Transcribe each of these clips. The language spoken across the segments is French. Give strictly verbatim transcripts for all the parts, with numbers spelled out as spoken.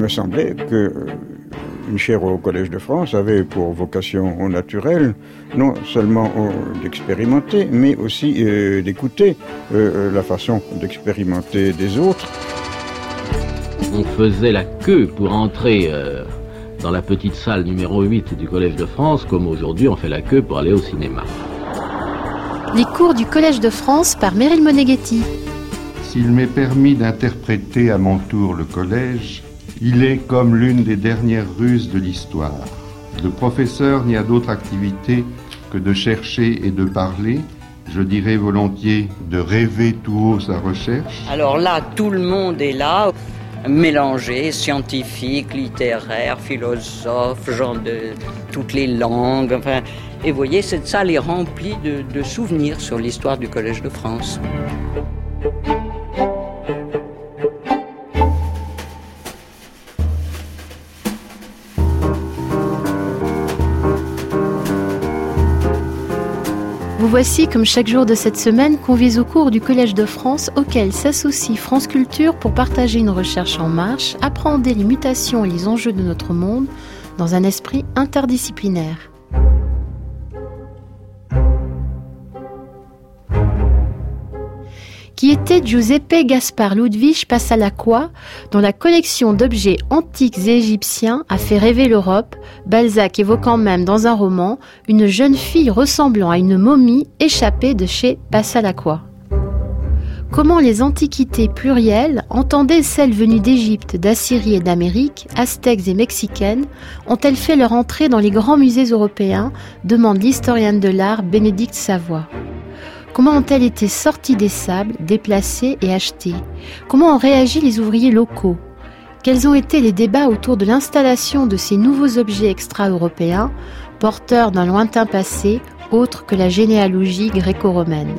me semblait que euh, une chaire au Collège de France avait pour vocation naturelle non seulement euh, d'expérimenter, mais aussi euh, d'écouter euh, la façon d'expérimenter des autres. On faisait la queue pour entrer euh, dans la petite salle numéro huit du Collège de France, comme aujourd'hui on fait la queue pour aller au cinéma. Les cours du Collège de France par Meryl Moneghetti. S'il m'est permis d'interpréter à mon tour le collège, il est comme l'une des dernières ruses de l'histoire. Le professeur n'y a d'autre activité que de chercher et de parler, je dirais volontiers de rêver tout haut sa recherche. Alors là, tout le monde est là, mélangé, scientifique, littéraire, philosophe, gens de toutes les langues. Enfin, et vous voyez, cette salle est remplie de, de souvenirs sur l'histoire du Collège de France. Vous voici, comme chaque jour de cette semaine, conviés au cours du Collège de France, auquel s'associe France Culture pour partager une recherche en marche, appréhender les mutations et les enjeux de notre monde dans un esprit interdisciplinaire. Qui était Giuseppe Gaspar Ludwig Passalacqua, dont la collection d'objets antiques et égyptiens a fait rêver l'Europe, Balzac évoquant même dans un roman une jeune fille ressemblant à une momie échappée de chez Passalacqua. Comment les antiquités plurielles, entendaient celles venues d'Égypte, d'Assyrie et d'Amérique, aztèques et mexicaines, ont-elles fait leur entrée dans les grands musées européens, demande l'historienne de l'art Bénédicte Savoie. Comment ont-elles été sorties des sables, déplacées et achetées? Comment ont réagi les ouvriers locaux? Quels ont été les débats autour de l'installation de ces nouveaux objets extra-européens, porteurs d'un lointain passé, autre que la généalogie gréco-romaine?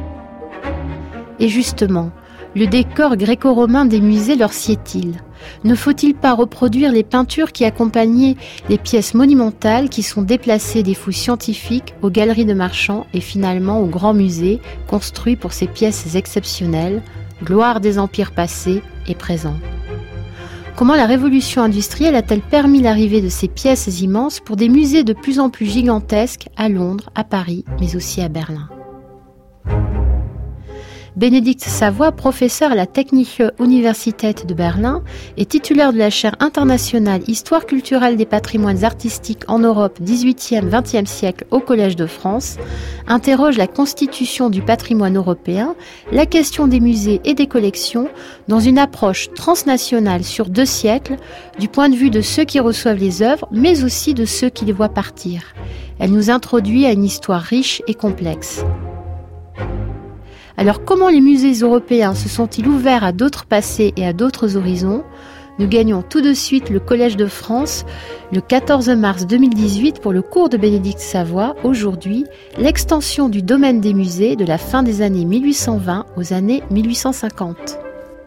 Et justement, le décor gréco-romain des musées leur sied-il? Ne faut-il pas reproduire les peintures qui accompagnaient les pièces monumentales qui sont déplacées des fouilles scientifiques aux galeries de marchands et finalement aux grands musées construits pour ces pièces exceptionnelles, gloire des empires passés et présents? Comment la révolution industrielle a-t-elle permis l'arrivée de ces pièces immenses pour des musées de plus en plus gigantesques à Londres, à Paris, mais aussi à Berlin? Bénédicte Savoie, professeure à la Technische Universität de Berlin et titulaire de la chaire internationale Histoire culturelle des patrimoines artistiques en Europe dix-huitième vingtième siècle au Collège de France, interroge la constitution du patrimoine européen, la question des musées et des collections dans une approche transnationale sur deux siècles, du point de vue de ceux qui reçoivent les œuvres, mais aussi de ceux qui les voient partir. Elle nous introduit à une histoire riche et complexe. Alors comment les musées européens se sont-ils ouverts à d'autres passés et à d'autres horizons? Nous gagnons tout de suite le Collège de France le quatorze mars deux mille dix-huit pour le cours de Bénédicte Savoie. Aujourd'hui, l'extension du domaine des musées de la fin des années mille huit cent vingt aux années mille huit cent cinquante.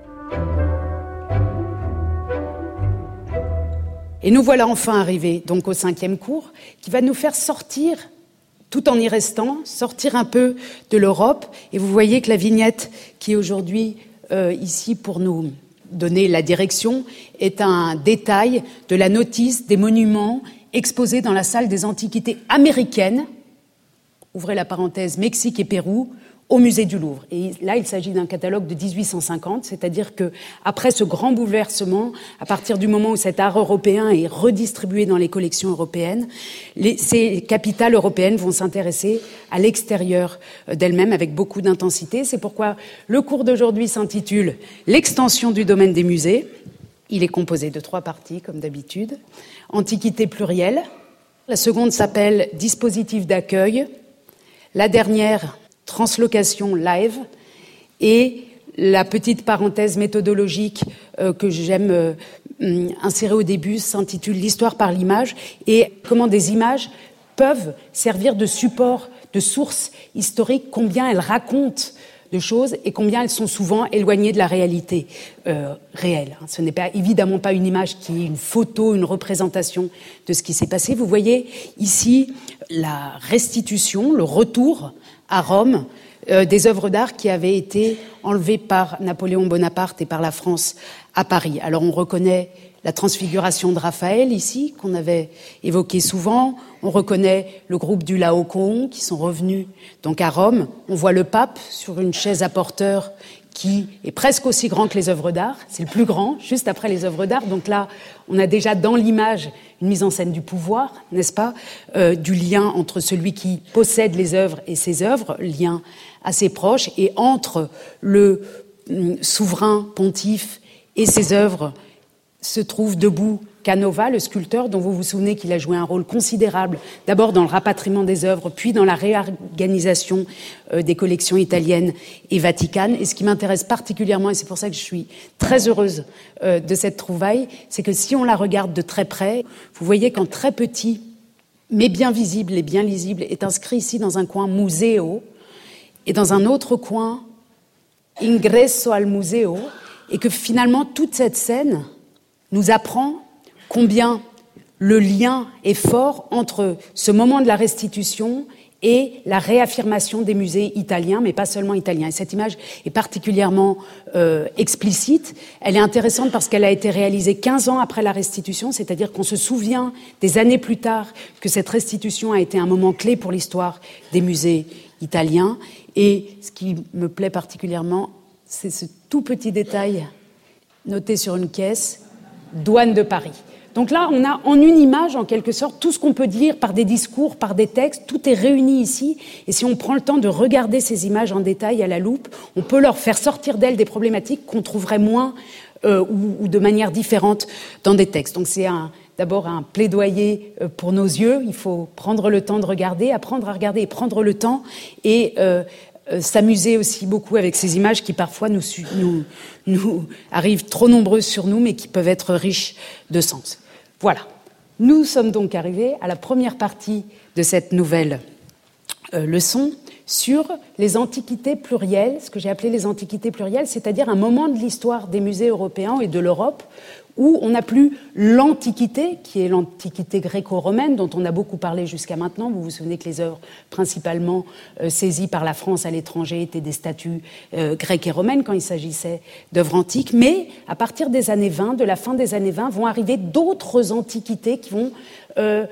Et nous voilà enfin arrivés donc au cinquième cours qui va nous faire sortir, tout en y restant, sortir un peu de l'Europe. Et vous voyez que la vignette qui est aujourd'hui euh, ici pour nous donner la direction est un détail de la notice des monuments exposés dans la salle des antiquités américaines, ouvrez la parenthèse Mexique et Pérou, au musée du Louvre. Et là, il s'agit d'un catalogue de dix-huit cent cinquante, c'est-à-dire que après ce grand bouleversement, à partir du moment où cet art européen est redistribué dans les collections européennes, les, ces capitales européennes vont s'intéresser à l'extérieur d'elles-mêmes avec beaucoup d'intensité. C'est pourquoi le cours d'aujourd'hui s'intitule « L'extension du domaine des musées ». Il est composé de trois parties, comme d'habitude. Antiquité plurielle. La seconde s'appelle « Dispositif d'accueil ». La dernière, translocation live, et la petite parenthèse méthodologique euh, que j'aime euh, insérer au début s'intitule « L'histoire par l'image » et comment des images peuvent servir de support, de source historique, combien elles racontent de choses et combien elles sont souvent éloignées de la réalité euh, réelle. Ce n'est pas, évidemment pas une image qui est une photo, une représentation de ce qui s'est passé. Vous voyez ici la restitution, le retour à Rome euh, des œuvres d'art qui avaient été enlevées par Napoléon Bonaparte et par la France à Paris. Alors on reconnaît la transfiguration de Raphaël ici, qu'on avait évoqué souvent. On reconnaît le groupe du Laocoon qui sont revenus donc à Rome. On voit le pape sur une chaise à porteur qui est presque aussi grand que les œuvres d'art. C'est le plus grand, juste après les œuvres d'art. Donc là, on a déjà dans l'image une mise en scène du pouvoir, n'est-ce pas, euh, du lien entre celui qui possède les œuvres et ses œuvres, lien assez proche, et entre le euh, souverain pontife et ses œuvres se trouve debout Canova, le sculpteur, dont vous vous souvenez qu'il a joué un rôle considérable, d'abord dans le rapatriement des œuvres, puis dans la réorganisation euh, des collections italiennes et vaticanes. Et ce qui m'intéresse particulièrement, et c'est pour ça que je suis très heureuse euh, de cette trouvaille, c'est que si on la regarde de très près, vous voyez qu'en très petit, mais bien visible et bien lisible, est inscrit ici dans un coin Museo, et dans un autre coin Ingresso al Museo, et que finalement toute cette scène nous apprend combien le lien est fort entre ce moment de la restitution et la réaffirmation des musées italiens, mais pas seulement italiens. Et cette image est particulièrement euh, explicite. Elle est intéressante parce qu'elle a été réalisée quinze ans après la restitution, c'est-à-dire qu'on se souvient des années plus tard que cette restitution a été un moment clé pour l'histoire des musées italiens. Et ce qui me plaît particulièrement, c'est ce tout petit détail noté sur une caisse, douane de Paris. Donc là, on a en une image, en quelque sorte, tout ce qu'on peut dire par des discours, par des textes, tout est réuni ici. Et si on prend le temps de regarder ces images en détail à la loupe, on peut leur faire sortir d'elles des problématiques qu'on trouverait moins euh, ou, ou de manière différente dans des textes. Donc c'est un, d'abord un plaidoyer euh, pour nos yeux. Il faut prendre le temps de regarder, apprendre à regarder et prendre le temps. Et euh, Euh, s'amuser aussi beaucoup avec ces images qui parfois nous, nous, nous arrivent trop nombreuses sur nous, mais qui peuvent être riches de sens. Voilà. Nous sommes donc arrivés à la première partie de cette nouvelle euh, leçon sur les antiquités plurielles, ce que j'ai appelé les antiquités plurielles, c'est-à-dire un moment de l'histoire des musées européens et de l'Europe où on n'a plus l'Antiquité, qui est l'Antiquité gréco-romaine, dont on a beaucoup parlé jusqu'à maintenant. Vous vous souvenez que les œuvres principalement euh, saisies par la France à l'étranger étaient des statues euh, grecques et romaines quand il s'agissait d'œuvres antiques. Mais à partir des années vingt, de la fin des années vingt, vont arriver d'autres antiquités qui vont euh,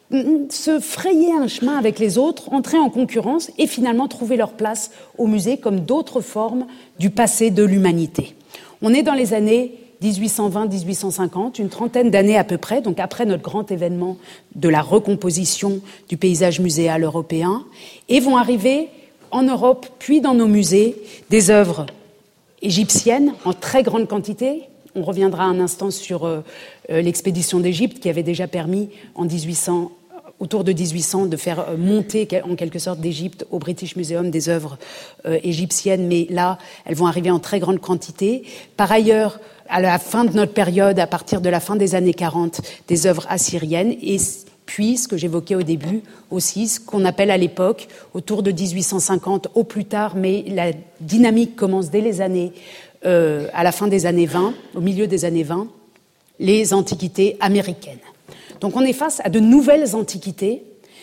se frayer un chemin avec les autres, entrer en concurrence et finalement trouver leur place au musée comme d'autres formes du passé de l'humanité. On est dans les années dix-huit cent vingt à dix-huit cent cinquante, une trentaine d'années à peu près, donc après notre grand événement de la recomposition du paysage muséal européen, et vont arriver en Europe, puis dans nos musées, des œuvres égyptiennes en très grande quantité. On reviendra un instant sur euh, l'expédition d'Égypte qui avait déjà permis en dix-huit cents, autour de dix-huit cents de faire monter en quelque sorte d'Égypte au British Museum des œuvres euh, égyptiennes, mais là, elles vont arriver en très grande quantité. Par ailleurs, à la fin de notre période, à partir de la fin des années quarante, des œuvres assyriennes, et puis, ce que j'évoquais au début aussi, ce qu'on appelle à l'époque, autour de dix-huit cent cinquante au plus tard, mais la dynamique commence dès les années, euh, à la fin des années vingt, au milieu des années vingt, les antiquités américaines. Donc on est face à de nouvelles antiquités,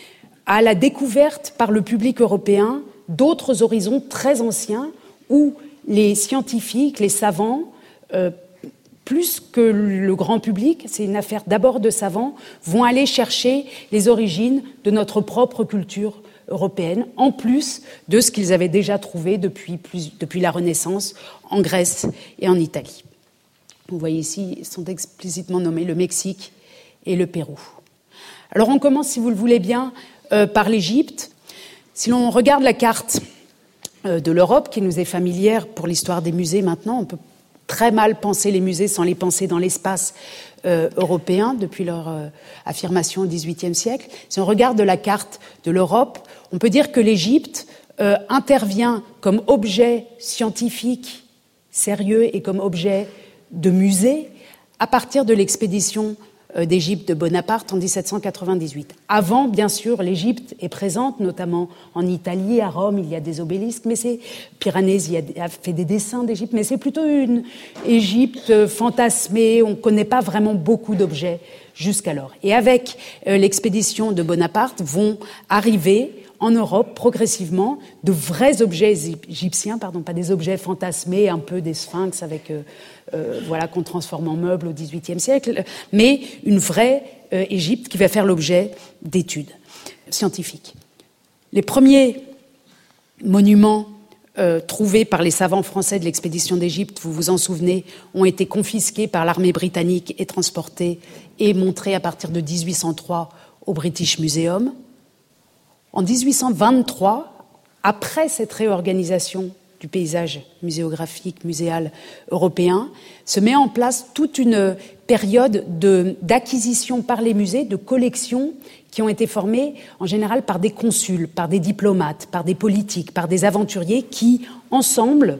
à la découverte par le public européen d'autres horizons très anciens où les scientifiques, les savants, euh, plus que le grand public, c'est une affaire d'abord de savants, vont aller chercher les origines de notre propre culture européenne, en plus de ce qu'ils avaient déjà trouvé depuis, plus, depuis la Renaissance en Grèce et en Italie. Vous voyez ici, ils sont explicitement nommés le Mexique et le Pérou. Alors on commence, si vous le voulez bien, euh, par l'Égypte. Si l'on regarde la carte euh, de l'Europe, qui nous est familière pour l'histoire des musées maintenant, on peut très mal penser les musées sans les penser dans l'espace euh, européen depuis leur euh, affirmation au dix-huitième siècle. Si on regarde la carte de l'Europe, on peut dire que l'Égypte euh, intervient comme objet scientifique sérieux et comme objet de musée à partir de l'expédition d'Égypte de Bonaparte en dix-sept cent quatre-vingt-dix-huit. Avant, bien sûr, l'Égypte est présente, notamment en Italie, à Rome, il y a des obélisques, mais c'est Piranèse y a, a fait des dessins d'Égypte, mais c'est plutôt une Égypte fantasmée, on ne connaît pas vraiment beaucoup d'objets jusqu'alors. Et avec euh, l'expédition de Bonaparte vont arriver en Europe, progressivement, de vrais objets égyptiens, pardon, pas des objets fantasmés, un peu des sphinx avec, euh, euh, voilà, qu'on transforme en meubles au dix-huitième siècle, mais une vraie euh, Égypte qui va faire l'objet d'études scientifiques. Les premiers monuments euh, trouvés par les savants français de l'expédition d'Égypte, vous vous en souvenez, ont été confisqués par l'armée britannique et transportés et montrés à partir de dix-huit cent trois au British Museum. En dix-huit cent vingt-trois, après cette réorganisation du paysage muséographique, muséal européen, se met en place toute une période de, d'acquisition par les musées de collections qui ont été formées en général par des consuls, par des diplomates, par des politiques, par des aventuriers qui, ensemble,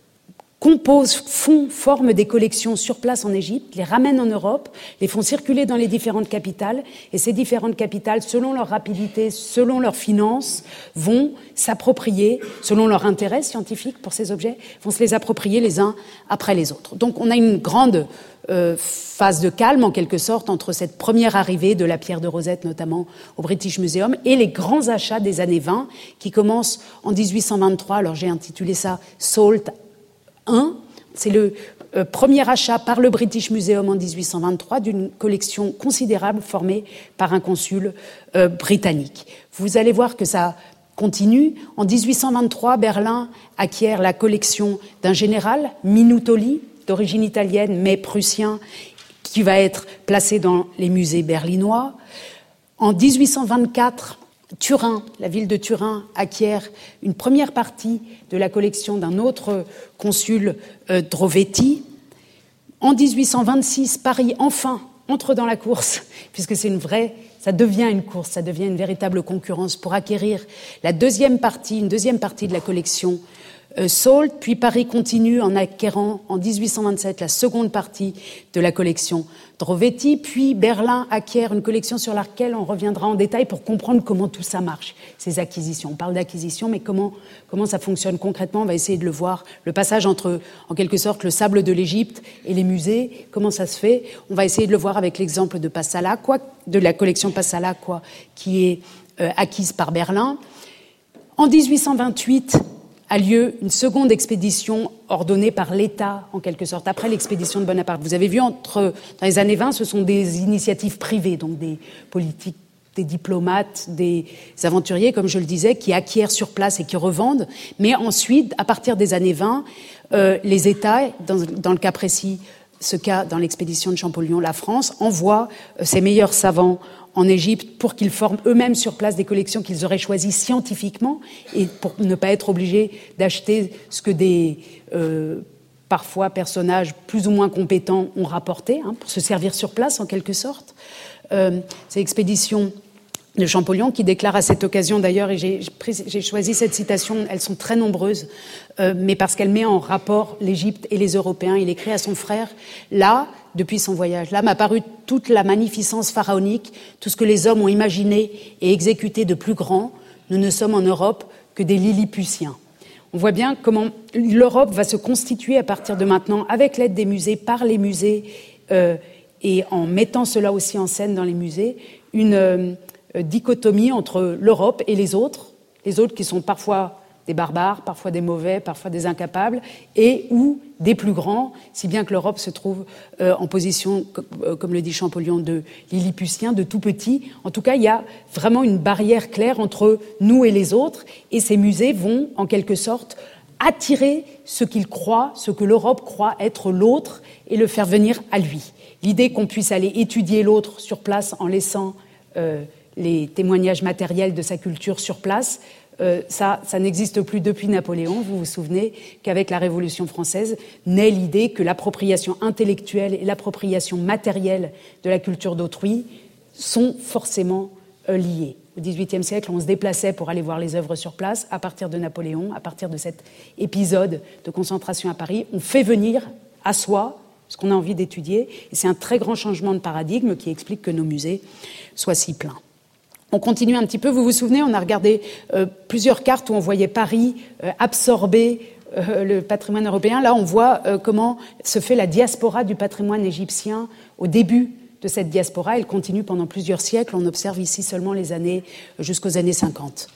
composent, font, forment des collections sur place en Égypte, les ramènent en Europe, les font circuler dans les différentes capitales, et ces différentes capitales, selon leur rapidité, selon leurs finances, vont s'approprier, selon leur intérêt scientifique pour ces objets, vont se les approprier les uns après les autres. Donc on a une grande euh, phase de calme, en quelque sorte, entre cette première arrivée de la pierre de Rosette, notamment au British Museum, et les grands achats des années vingt, qui commencent en dix-huit cent vingt-trois, alors j'ai intitulé ça « Salt ». Un, c'est le euh, premier achat par le British Museum en dix-huit cent vingt-trois d'une collection considérable formée par un consul euh, britannique. Vous allez voir que ça continue. En dix-huit cent vingt-trois, Berlin acquiert la collection d'un général, Minutoli, d'origine italienne mais prussien, qui va être placé dans les musées berlinois. En dix-huit cent vingt-quatre, Turin, la ville de Turin, acquiert une première partie de la collection d'un autre consul, euh, Drovetti. En dix-huit cent vingt-six, Paris, enfin, entre dans la course, puisque c'est une vraie, ça devient une course, ça devient une véritable concurrence pour acquérir la deuxième partie, une deuxième partie de la collection euh, Salt. Puis Paris continue en acquérant en dix-huit cent vingt-sept la seconde partie de la collection Drovetti, puis Berlin acquiert une collection sur laquelle on reviendra en détail pour comprendre comment tout ça marche, ces acquisitions. On parle d'acquisition, mais comment, comment ça fonctionne concrètement, on va essayer de le voir. Le passage entre, en quelque sorte, le sable de l'Égypte et les musées, comment ça se fait. On va essayer de le voir avec l'exemple de Passala, quoi, de la collection Passala, quoi, qui est euh, acquise par Berlin. En dix-huit cent vingt-huit, a lieu une seconde expédition ordonnée par l'État, en quelque sorte, après l'expédition de Bonaparte. Vous avez vu, entre, dans les années vingt, ce sont des initiatives privées, donc des politiques, des diplomates, des aventuriers, comme je le disais, qui acquièrent sur place et qui revendent. Mais ensuite, à partir des années vingt, euh, les États, dans, dans le cas précis, ce cas dans l'expédition de Champollion, la France, envoie euh, ses meilleurs savants en Égypte pour qu'ils forment eux-mêmes sur place des collections qu'ils auraient choisies scientifiquement et pour ne pas être obligés d'acheter ce que des, euh, parfois, personnages plus ou moins compétents ont rapporté, hein, pour se servir sur place en quelque sorte. Euh, c'est l'expédition de Champollion qui déclare à cette occasion d'ailleurs, et j'ai, j'ai choisi cette citation, elles sont très nombreuses, euh, mais parce qu'elle met en rapport l'Égypte et les Européens. Il écrit à son frère, là, depuis son voyage, là m'a paru toute la magnificence pharaonique, tout ce que les hommes ont imaginé et exécuté de plus grand. Nous ne sommes en Europe que des Lilliputiens. On voit bien comment l'Europe va se constituer à partir de maintenant, avec l'aide des musées, par les musées, euh, et en mettant cela aussi en scène dans les musées, une euh, dichotomie entre l'Europe et les autres, les autres qui sont parfois des barbares, parfois des mauvais, parfois des incapables, et ou des plus grands, si bien que l'Europe se trouve euh, en position, euh, comme le dit Champollion, de Lilliputien, de tout petit. En tout cas, il y a vraiment une barrière claire entre nous et les autres, et ces musées vont, en quelque sorte, attirer ce qu'ils croient, ce que l'Europe croit être l'autre, et le faire venir à lui. L'idée qu'on puisse aller étudier l'autre sur place en laissant euh, les témoignages matériels de sa culture sur place, Euh, ça, ça n'existe plus depuis Napoléon. Vous vous souvenez qu'avec la Révolution française naît l'idée que l'appropriation intellectuelle et l'appropriation matérielle de la culture d'autrui sont forcément euh, liées. Au dix-huitième siècle, on se déplaçait pour aller voir les œuvres sur place. À partir de Napoléon, à partir de cet épisode de concentration à Paris, on fait venir à soi ce qu'on a envie d'étudier. Et c'est un très grand changement de paradigme qui explique que nos musées soient si pleins. On continue un petit peu. Vous vous souvenez, on a regardé euh, plusieurs cartes où on voyait Paris euh, absorber euh, le patrimoine européen. Là, on voit euh, comment se fait la diaspora du patrimoine égyptien au début de cette diaspora. Elle continue pendant plusieurs siècles. On observe ici seulement les années jusqu'aux années cinquante.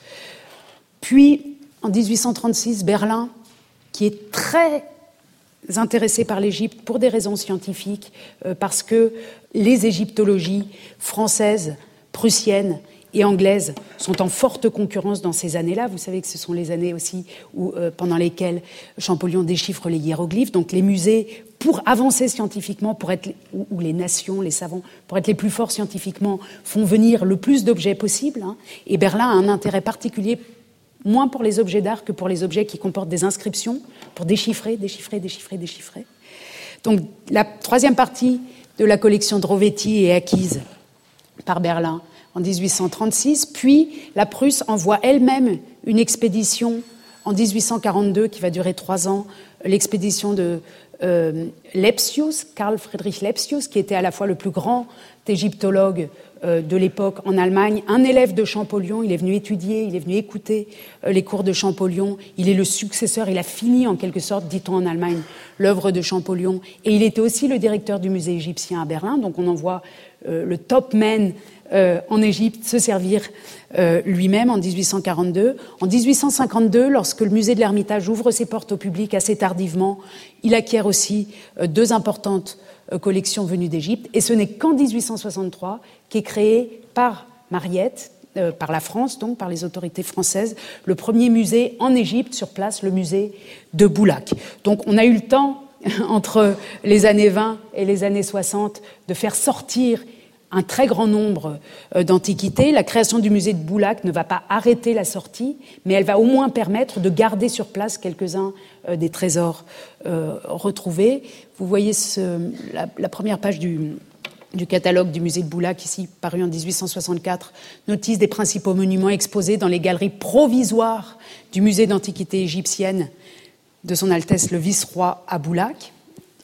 Puis, en dix-huit cent trente-six, Berlin, qui est très intéressé par l'Égypte pour des raisons scientifiques, euh, parce que les égyptologies françaises, prussiennes et anglaises sont en forte concurrence dans ces années-là. Vous savez que ce sont les années aussi où, euh, pendant lesquelles Champollion déchiffre les hiéroglyphes. Donc les musées, pour avancer scientifiquement, pour être, ou, ou les nations, les savants, pour être les plus forts scientifiquement, font venir le plus d'objets possible. Hein. Et Berlin a un intérêt particulier, moins pour les objets d'art que pour les objets qui comportent des inscriptions, pour déchiffrer, déchiffrer, déchiffrer, déchiffrer. Donc la troisième partie de la collection de Rovetti est acquise par Berlin en dix-huit cent trente-six, puis la Prusse envoie elle-même une expédition en dix-huit cent quarante-deux qui va durer trois ans, l'expédition de euh, Lepsius, Karl Friedrich Lepsius, qui était à la fois le plus grand égyptologue euh, de l'époque en Allemagne, un élève de Champollion. Il est venu étudier, il est venu écouter euh, les cours de Champollion. Il est le successeur, il a fini en quelque sorte, dit-on en Allemagne, l'œuvre de Champollion. Et il était aussi le directeur du musée égyptien à Berlin, donc on envoie euh, le top man Euh, en Égypte se servir euh, lui-même en dix-huit cent quarante-deux. En dix-huit cent cinquante-deux, lorsque le musée de l'Ermitage ouvre ses portes au public assez tardivement, il acquiert aussi euh, deux importantes euh, collections venues d'Égypte. Et ce n'est qu'en dix-huit cent soixante-trois qu'est créé par Mariette, euh, par la France, donc par les autorités françaises, le premier musée en Égypte sur place, le musée de Boulak. Donc on a eu le temps, entre les années vingt et les années soixante, de faire sortir un très grand nombre euh, d'antiquités. La création du musée de Boulak ne va pas arrêter la sortie, mais elle va au moins permettre de garder sur place quelques-uns euh, des trésors euh, retrouvés. Vous voyez ce, la, la première page du, du catalogue du musée de Boulak, ici paru en dix-huit cent soixante-quatre, notice des principaux monuments exposés dans les galeries provisoires du musée d'antiquité égyptienne de son Altesse le Vice-Roi à Boulak,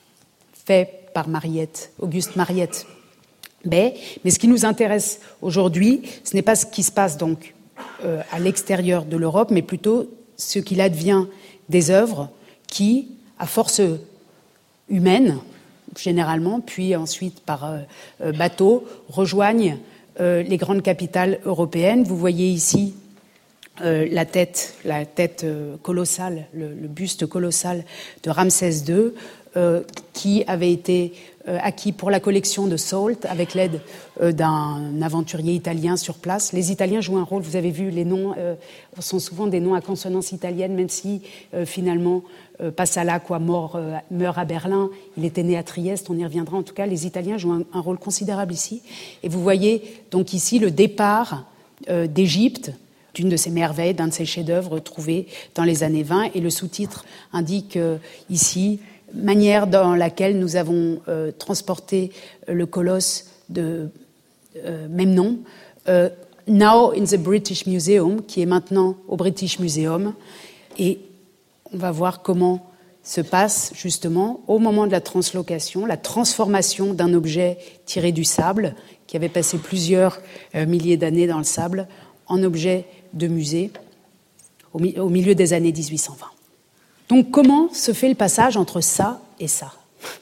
fait par Mariette, Auguste Mariette. Mais, mais ce qui nous intéresse aujourd'hui, ce n'est pas ce qui se passe donc euh, à l'extérieur de l'Europe, mais plutôt ce qu'il advient des œuvres qui, à force humaine, généralement, puis ensuite par euh, bateau, rejoignent euh, les grandes capitales européennes. Vous voyez ici euh, la tête, la tête euh, colossale, le, le buste colossal de Ramsès deux, euh, qui avait été Euh, acquis pour la collection de Salt avec l'aide euh, d'un aventurier italien sur place. Les Italiens jouent un rôle, vous avez vu, les noms euh, sont souvent des noms à consonance italienne, même si euh, finalement euh, Passala quoi, mort, euh, meurt à Berlin, il était né à Trieste, on y reviendra. En tout cas, les Italiens jouent un, un rôle considérable ici. Et vous voyez donc ici le départ euh, d'Égypte, d'une de ces merveilles, d'un de ces chefs-d'œuvre trouvés dans les années vingt, et le sous-titre indique euh, ici manière dans laquelle nous avons euh, transporté euh, le colosse de euh, même nom, euh, now in the British Museum, qui est maintenant au British Museum. Et on va voir comment se passe justement, au moment de la translocation, la transformation d'un objet tiré du sable, qui avait passé plusieurs euh, milliers d'années dans le sable, en objet de musée, au, mi- au milieu des années dix-huit cent vingt. Donc, comment se fait le passage entre ça et ça ?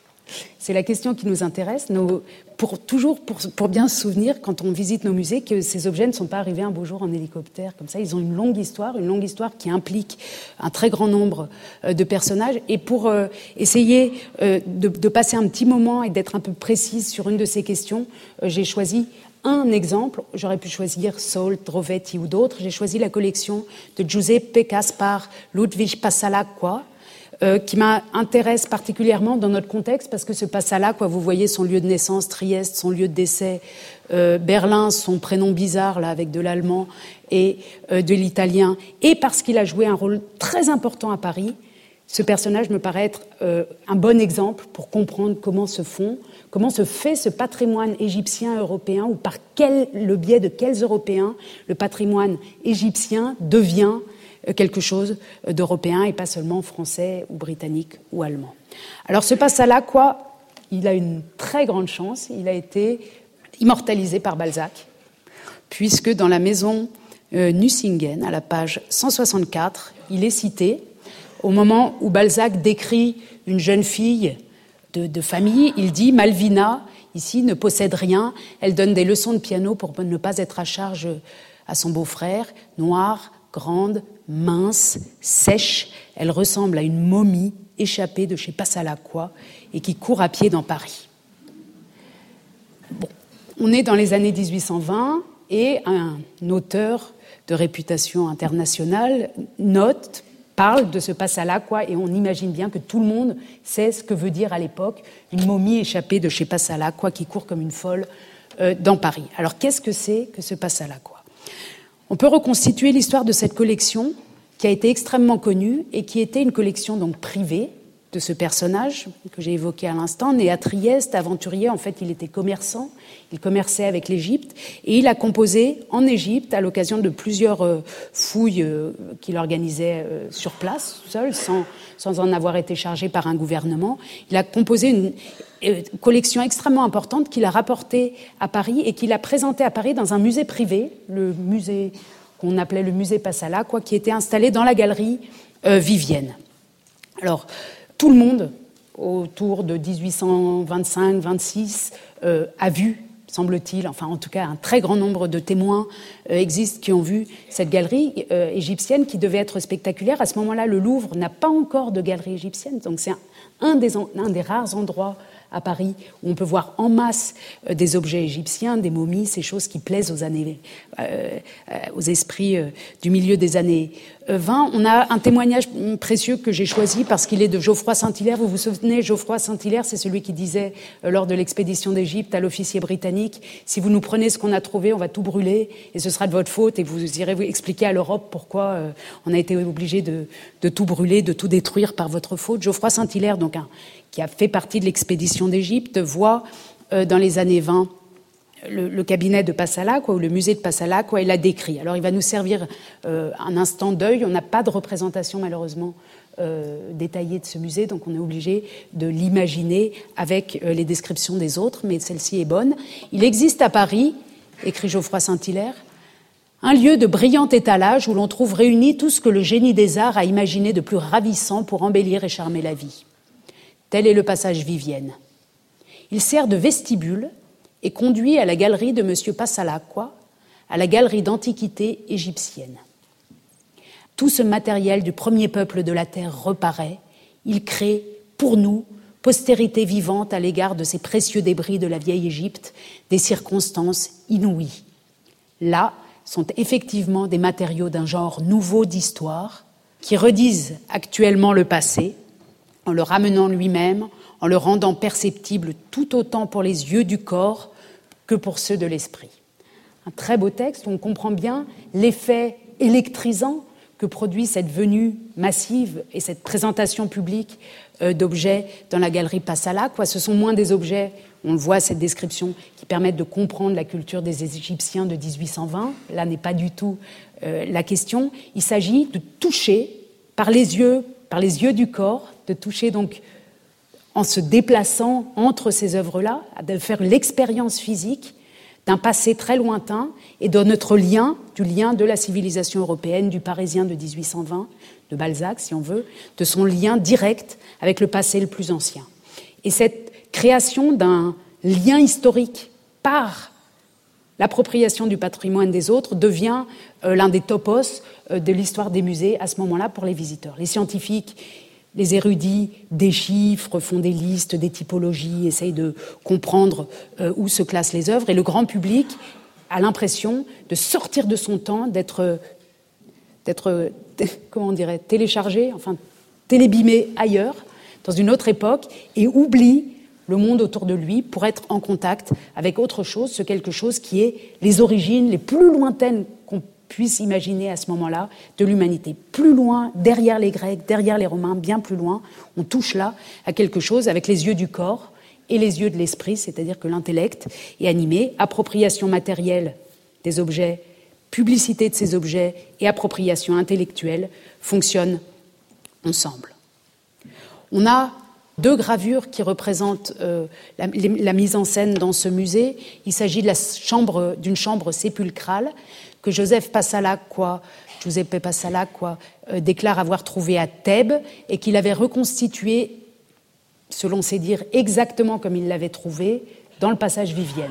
C'est la question qui nous intéresse. Nos, pour, toujours pour, pour bien se souvenir, quand on visite nos musées, que ces objets ne sont pas arrivés un beau jour en hélicoptère. Comme ça, ils ont une longue histoire, une longue histoire qui implique un très grand nombre euh, de personnages. Et pour euh, essayer euh, de, de passer un petit moment et d'être un peu précise sur une de ces questions, euh, j'ai choisi un exemple. J'aurais pu choisir Salt, Rovetti ou d'autres. J'ai choisi la collection de Giuseppe Caspar Ludwig Passalacqua, euh, qui m'intéresse particulièrement dans notre contexte, parce que ce Passalacqua, vous voyez son lieu de naissance, Trieste, son lieu de décès, euh, Berlin, son prénom bizarre, là, avec de l'allemand et euh, de l'italien, et parce qu'il a joué un rôle très important à Paris. Ce personnage me paraît être euh, un bon exemple pour comprendre comment se font, comment se fait ce patrimoine égyptien européen, ou par quel, le biais de quels Européens le patrimoine égyptien devient euh, quelque chose d'européen et pas seulement français ou britannique ou allemand. Alors ce Passalacqua, il a une très grande chance, il a été immortalisé par Balzac, puisque dans la maison euh, Nucingen, à la page cent soixante-quatre, il est cité au moment où Balzac décrit une jeune fille de, de famille. Il dit « Malvina, ici, ne possède rien. Elle donne des leçons de piano pour ne pas être à charge à son beau-frère. Noire, grande, mince, sèche. Elle ressemble à une momie échappée de chez Passalacqua et qui court à pied dans Paris. » Bon, on est dans les années dix-huit cent vingt et un auteur de réputation internationale note, parle de ce Passalacqua et on imagine bien que tout le monde sait ce que veut dire à l'époque une momie échappée de chez Passalacqua qui court comme une folle euh, dans Paris. Alors qu'est-ce que c'est que ce Passalacqua ? On peut reconstituer l'histoire de cette collection qui a été extrêmement connue et qui était une collection donc privée de ce personnage que j'ai évoqué à l'instant, né à Trieste, aventurier. En fait, il était commerçant, il commerçait avec l'Égypte et il a composé en Égypte à l'occasion de plusieurs euh, fouilles euh, qu'il organisait euh, sur place, seul, sans, sans en avoir été chargé par un gouvernement. Il a composé une euh, collection extrêmement importante qu'il a rapportée à Paris et qu'il a présentée à Paris dans un musée privé, le musée qu'on appelait le musée Passalacqua, qui était installé dans la galerie euh, Vivienne. Alors, tout le monde, autour de dix-huit cent vingt-cinq vingt-six, euh, a vu, semble-t-il, enfin en tout cas un très grand nombre de témoins euh, existent qui ont vu cette galerie euh, égyptienne qui devait être spectaculaire. À ce moment-là, le Louvre n'a pas encore de galerie égyptienne, donc c'est un, un, des, un des rares endroits à Paris où on peut voir en masse euh, des objets égyptiens, des momies, ces choses qui plaisent aux, années, euh, euh, aux esprits euh, du milieu des années euh, vingt. On a un témoignage précieux que j'ai choisi parce qu'il est de Geoffroy Saint-Hilaire. Vous vous souvenez, Geoffroy Saint-Hilaire, c'est celui qui disait euh, lors de l'expédition d'Égypte à l'officier britannique « Si vous nous prenez ce qu'on a trouvé, on va tout brûler et ce sera de votre faute et vous irez vous expliquer à l'Europe pourquoi euh, on a été obligé de, de tout brûler, de tout détruire par votre faute. » Geoffroy Saint-Hilaire, donc un qui a fait partie de l'expédition d'Égypte, voit euh, dans les années vingt le, le cabinet de Passalacqua ou le musée de Passalacqua, il l'a décrit. Alors il va nous servir euh, un instant d'œil. On n'a pas de représentation malheureusement euh, détaillée de ce musée, donc on est obligé de l'imaginer avec euh, les descriptions des autres, mais celle-ci est bonne. Il existe à Paris, écrit Geoffroy Saint-Hilaire, un lieu de brillant étalage où l'on trouve réuni tout ce que le génie des arts a imaginé de plus ravissant pour embellir et charmer la vie. Tel est le passage Vivienne. Il sert de vestibule et conduit à la galerie de M. Passalacqua, à la galerie d'antiquité égyptienne. Tout ce matériel du premier peuple de la terre reparaît. Il crée, pour nous, postérité vivante à l'égard de ces précieux débris de la vieille Égypte, des circonstances inouïes. Là sont effectivement des matériaux d'un genre nouveau d'histoire qui redisent actuellement le passé, en le ramenant lui-même, en le rendant perceptible tout autant pour les yeux du corps que pour ceux de l'esprit. Un très beau texte où on comprend bien l'effet électrisant que produit cette venue massive et cette présentation publique euh, d'objets dans la galerie Passalacqua. Ce sont moins des objets, on le voit, cette description, qui permettent de comprendre la culture des Égyptiens de dix-huit cent vingt. Là n'est pas du tout euh, la question. Il s'agit de toucher par les yeux, par les yeux du corps, de toucher donc en se déplaçant entre ces œuvres-là, de faire l'expérience physique d'un passé très lointain et de notre lien, du lien de la civilisation européenne, du Parisien de dix-huit cent vingt, de Balzac si on veut, de son lien direct avec le passé le plus ancien. Et cette création d'un lien historique par l'appropriation du patrimoine des autres devient euh, l'un des topos euh, de l'histoire des musées à ce moment-là pour les visiteurs. Les scientifiques, les érudits déchiffrent, font des listes, des typologies, essayent de comprendre euh, où se classent les œuvres, et le grand public a l'impression de sortir de son temps, d'être, d'être comment on dirait, téléchargé, enfin télébimé ailleurs, dans une autre époque, et oublie le monde autour de lui pour être en contact avec autre chose, ce quelque chose qui est les origines les plus lointaines qu'on puisse imaginer à ce moment-là de l'humanité. Plus loin, derrière les Grecs, derrière les Romains, bien plus loin, on touche là à quelque chose avec les yeux du corps et les yeux de l'esprit, c'est-à-dire que l'intellect est animé, appropriation matérielle des objets, publicité de ces objets et appropriation intellectuelle fonctionnent ensemble. On a deux gravures qui représentent euh, la, la mise en scène dans ce musée. Il s'agit de la chambre, d'une chambre sépulcrale que Joseph Passalacqua, Giuseppe Passalacqua euh, déclare avoir trouvée à Thèbes et qu'il avait reconstituée selon ses dires, exactement comme il l'avait trouvé dans le passage Vivienne.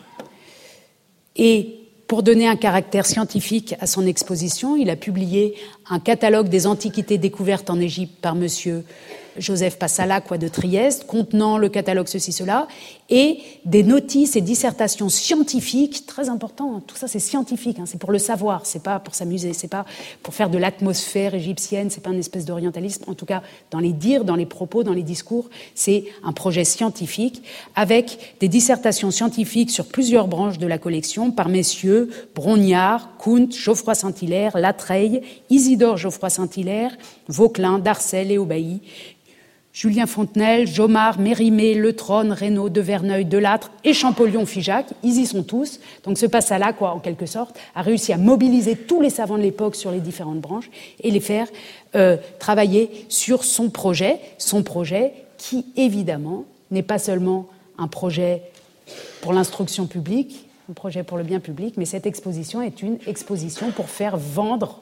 Et pour donner un caractère scientifique à son exposition, il a publié un catalogue des antiquités découvertes en Égypte par monsieur Joseph Passalacqua de Trieste, contenant le catalogue ceci, cela, et des notices et dissertations scientifiques, très important, tout ça c'est scientifique, hein, c'est pour le savoir, c'est pas pour s'amuser, c'est pas pour faire de l'atmosphère égyptienne, c'est pas une espèce d'orientalisme, en tout cas dans les dires, dans les propos, dans les discours, c'est un projet scientifique, avec des dissertations scientifiques sur plusieurs branches de la collection, par messieurs Brognard, Kunt, Geoffroy Saint-Hilaire, Latreille, Isidore Geoffroy Saint-Hilaire, Vauquelin, Darcel et Aubailly, Julien Fontenelle, Jomard, Mérimée, Le Trône, Reynaud, De Verneuil, Delattre et Champollion-Figeac, ils y sont tous. Donc ce Passalacqua, quoi, en quelque sorte, a réussi à mobiliser tous les savants de l'époque sur les différentes branches et les faire euh, travailler sur son projet, son projet qui, évidemment, n'est pas seulement un projet pour l'instruction publique, un projet pour le bien public, mais cette exposition est une exposition pour faire vendre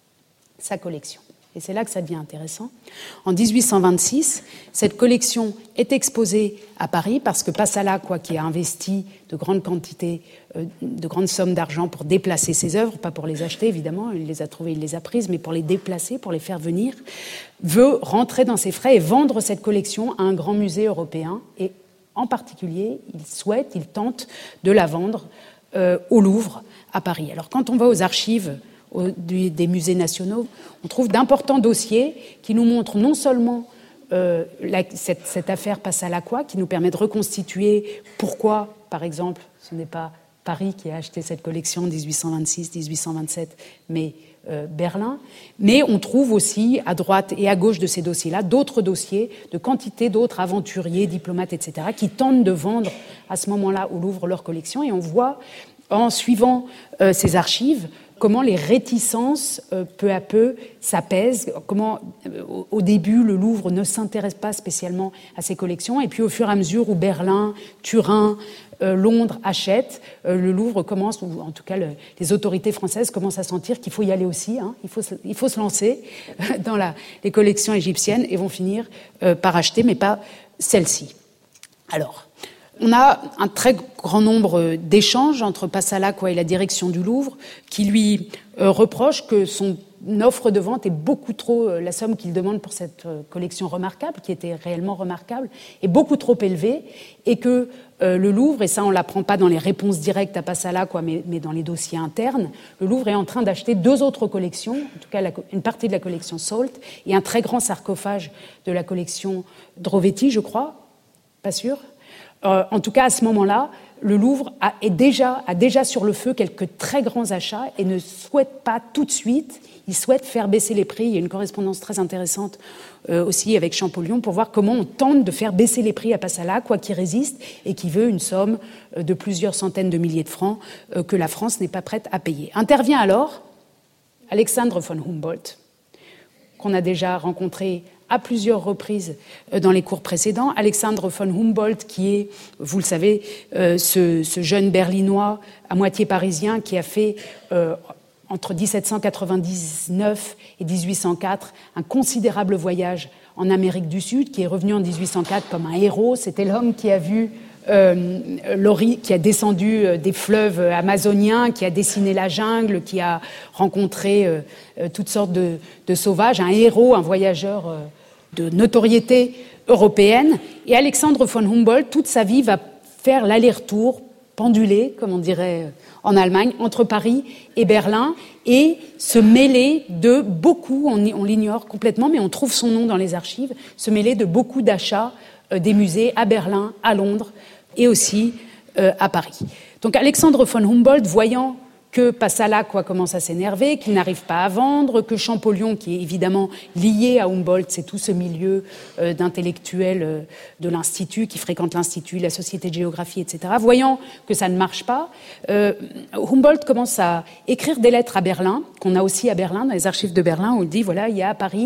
sa collection. Et c'est là que ça devient intéressant. En dix-huit cent vingt-six, cette collection est exposée à Paris parce que Passalacqua, qui a investi de grandes quantités, euh, de grandes sommes d'argent pour déplacer ses œuvres, pas pour les acheter évidemment, il les a trouvées, il les a prises, mais pour les déplacer, pour les faire venir, veut rentrer dans ses frais et vendre cette collection à un grand musée européen. Et en particulier, il souhaite, il tente de la vendre euh, au Louvre, à Paris. Alors quand on va aux archives des musées nationaux, on trouve d'importants dossiers qui nous montrent non seulement euh, la, cette, cette affaire Passalacqua, qui nous permet de reconstituer pourquoi, par exemple, ce n'est pas Paris qui a acheté cette collection en dix-huit cent vingt-six dix-huit cent vingt-sept, mais euh, Berlin. Mais on trouve aussi, à droite et à gauche de ces dossiers-là, d'autres dossiers de quantité d'autres aventuriers, diplomates, et cetera, qui tentent de vendre à ce moment-là au Louvre leur collection. Et on voit, en suivant euh, ces archives, comment les réticences, euh, peu à peu, s'apaisent, comment, euh, au début, le Louvre ne s'intéresse pas spécialement à ces collections, et puis au fur et à mesure où Berlin, Turin, euh, Londres achètent, euh, le Louvre commence, ou en tout cas le, les autorités françaises commencent à sentir qu'il faut y aller aussi, hein, il faut se, il faut se lancer dans la, les collections égyptiennes, et vont finir euh, par acheter, mais pas celle-ci. Alors, on a un très grand nombre d'échanges entre Passalacqua et la direction du Louvre qui lui euh, reproche que son offre de vente est beaucoup trop, euh, la somme qu'il demande pour cette euh, collection remarquable, qui était réellement remarquable, est beaucoup trop élevée et que euh, le Louvre, et ça on ne l'apprend pas dans les réponses directes à Passalacqua, mais, mais dans les dossiers internes, le Louvre est en train d'acheter deux autres collections, en tout cas la, une partie de la collection Salt et un très grand sarcophage de la collection Drovetti, je crois, pas sûr. Euh, en tout cas, à ce moment-là, le Louvre a, est déjà, a déjà sur le feu quelques très grands achats et ne souhaite pas tout de suite, il souhaite faire baisser les prix. Il y a une correspondance très intéressante euh, aussi avec Champollion pour voir comment on tente de faire baisser les prix à Passalacqua, qui résiste et qui veut une somme euh, de plusieurs centaines de milliers de francs euh, que la France n'est pas prête à payer. Intervient alors Alexandre von Humboldt, qu'on a déjà rencontré à plusieurs reprises dans les cours précédents. Alexandre von Humboldt, qui est, vous le savez, euh, ce, ce jeune berlinois à moitié parisien qui a fait, euh, entre dix-sept cent quatre-vingt-dix-neuf et dix-huit cent quatre, un considérable voyage en Amérique du Sud, qui est revenu en dix-huit cent quatre comme un héros. C'était l'homme qui a vu Euh, Laurie, qui a descendu euh, des fleuves amazoniens, qui a dessiné la jungle, qui a rencontré euh, euh, toutes sortes de, de sauvages, un héros, un voyageur euh, de notoriété européenne. Et Alexandre von Humboldt, toute sa vie, va faire l'aller-retour, pendulé, comme on dirait en Allemagne, entre Paris et Berlin, et se mêler de beaucoup, on, on l'ignore complètement, mais on trouve son nom dans les archives, se mêler de beaucoup d'achats euh, des musées à Berlin, à Londres, et aussi euh, à Paris. Donc Alexandre von Humboldt, voyant que Passalacqua commence à s'énerver, qu'il n'arrive pas à vendre, que Champollion, qui est évidemment lié à Humboldt, c'est tout ce milieu euh, d'intellectuels euh, de l'Institut, qui fréquente l'Institut, la Société de géographie, et cetera, voyant que ça ne marche pas, euh, Humboldt commence à écrire des lettres à Berlin, qu'on a aussi à Berlin, dans les archives de Berlin, où il dit, voilà, il y a à Paris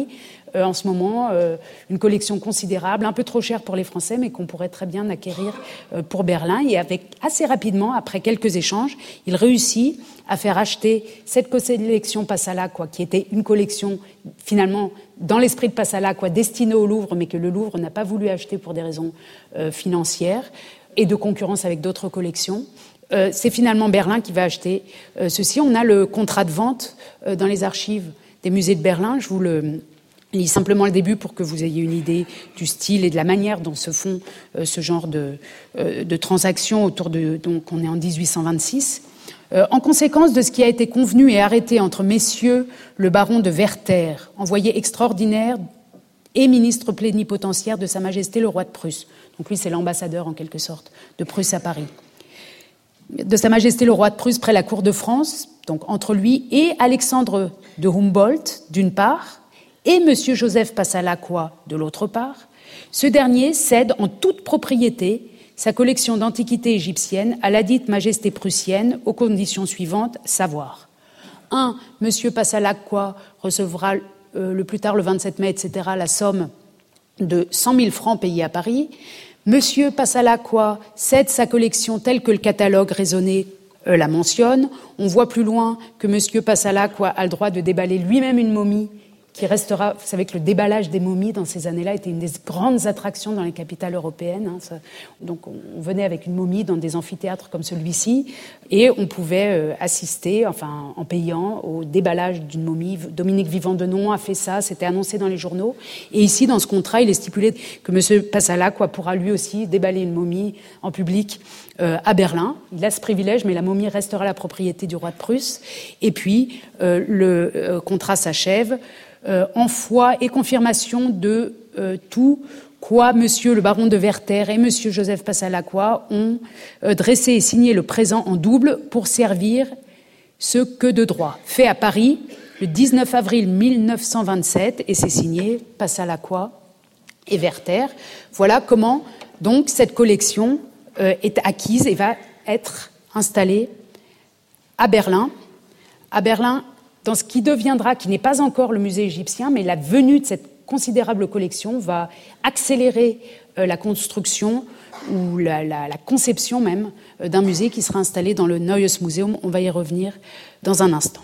euh, en ce moment euh, une collection considérable, un peu trop chère pour les Français, mais qu'on pourrait très bien acquérir euh, pour Berlin. Et avec assez rapidement, après quelques échanges, il réussit à faire acheter cette collection Passalacqua, qui était une collection finalement dans l'esprit de Passalacqua destinée au Louvre, mais que le Louvre n'a pas voulu acheter pour des raisons euh, financières et de concurrence avec d'autres collections. Euh, c'est finalement Berlin qui va acheter euh, ceci. On a le contrat de vente euh, dans les archives des musées de Berlin. Je vous le lis simplement le début pour que vous ayez une idée du style et de la manière dont se font euh, ce genre de, euh, de transactions autour de... Donc on est en dix-huit cent vingt-six. Euh, en conséquence de ce qui a été convenu et arrêté entre messieurs le baron de Werther, envoyé extraordinaire et ministre plénipotentiaire de Sa Majesté le roi de Prusse. Donc lui, c'est l'ambassadeur en quelque sorte de Prusse à Paris. De Sa Majesté le roi de Prusse près la cour de France, donc entre lui et Alexandre de Humboldt d'une part, et Monsieur Joseph Passalacqua de l'autre part, ce dernier cède en toute propriété sa collection d'antiquités égyptiennes à ladite majesté prussienne aux conditions suivantes, savoir. Un, Monsieur Passalacqua recevra euh, le plus tard le vingt-sept mai, et cetera, la somme de cent mille francs payés à Paris. Monsieur Passalacqua cède sa collection telle que le catalogue raisonné euh, la mentionne. On voit plus loin que Monsieur Passalacqua a le droit de déballer lui-même une momie qui restera... Vous savez que le déballage des momies dans ces années-là était une des grandes attractions dans les capitales européennes. Hein, ça, donc on venait avec une momie dans des amphithéâtres comme celui-ci et on pouvait euh, assister, enfin en payant, au déballage d'une momie. Dominique Vivant-Denon a fait ça, c'était annoncé dans les journaux. Et ici, dans ce contrat, il est stipulé que M. Passalacqua pourra lui aussi déballer une momie en public euh, à Berlin. Il a ce privilège, mais la momie restera la propriété du roi de Prusse. Et puis, euh, le euh, contrat s'achève Euh, en foi et confirmation de euh, tout quoi Monsieur le baron de Werther et Monsieur Joseph Passalacqua ont euh, dressé et signé le présent en double pour servir ce que de droit. Fait à Paris le dix-neuf avril mille neuf cent vingt-sept et c'est signé Passalacqua et Werther. Voilà comment donc cette collection euh, est acquise et va être installée à Berlin. À Berlin, dans ce qui deviendra, qui n'est pas encore le musée égyptien, mais la venue de cette considérable collection va accélérer euh, la construction ou la, la, la conception même euh, d'un musée qui sera installé dans le Neues Museum. On va y revenir dans un instant.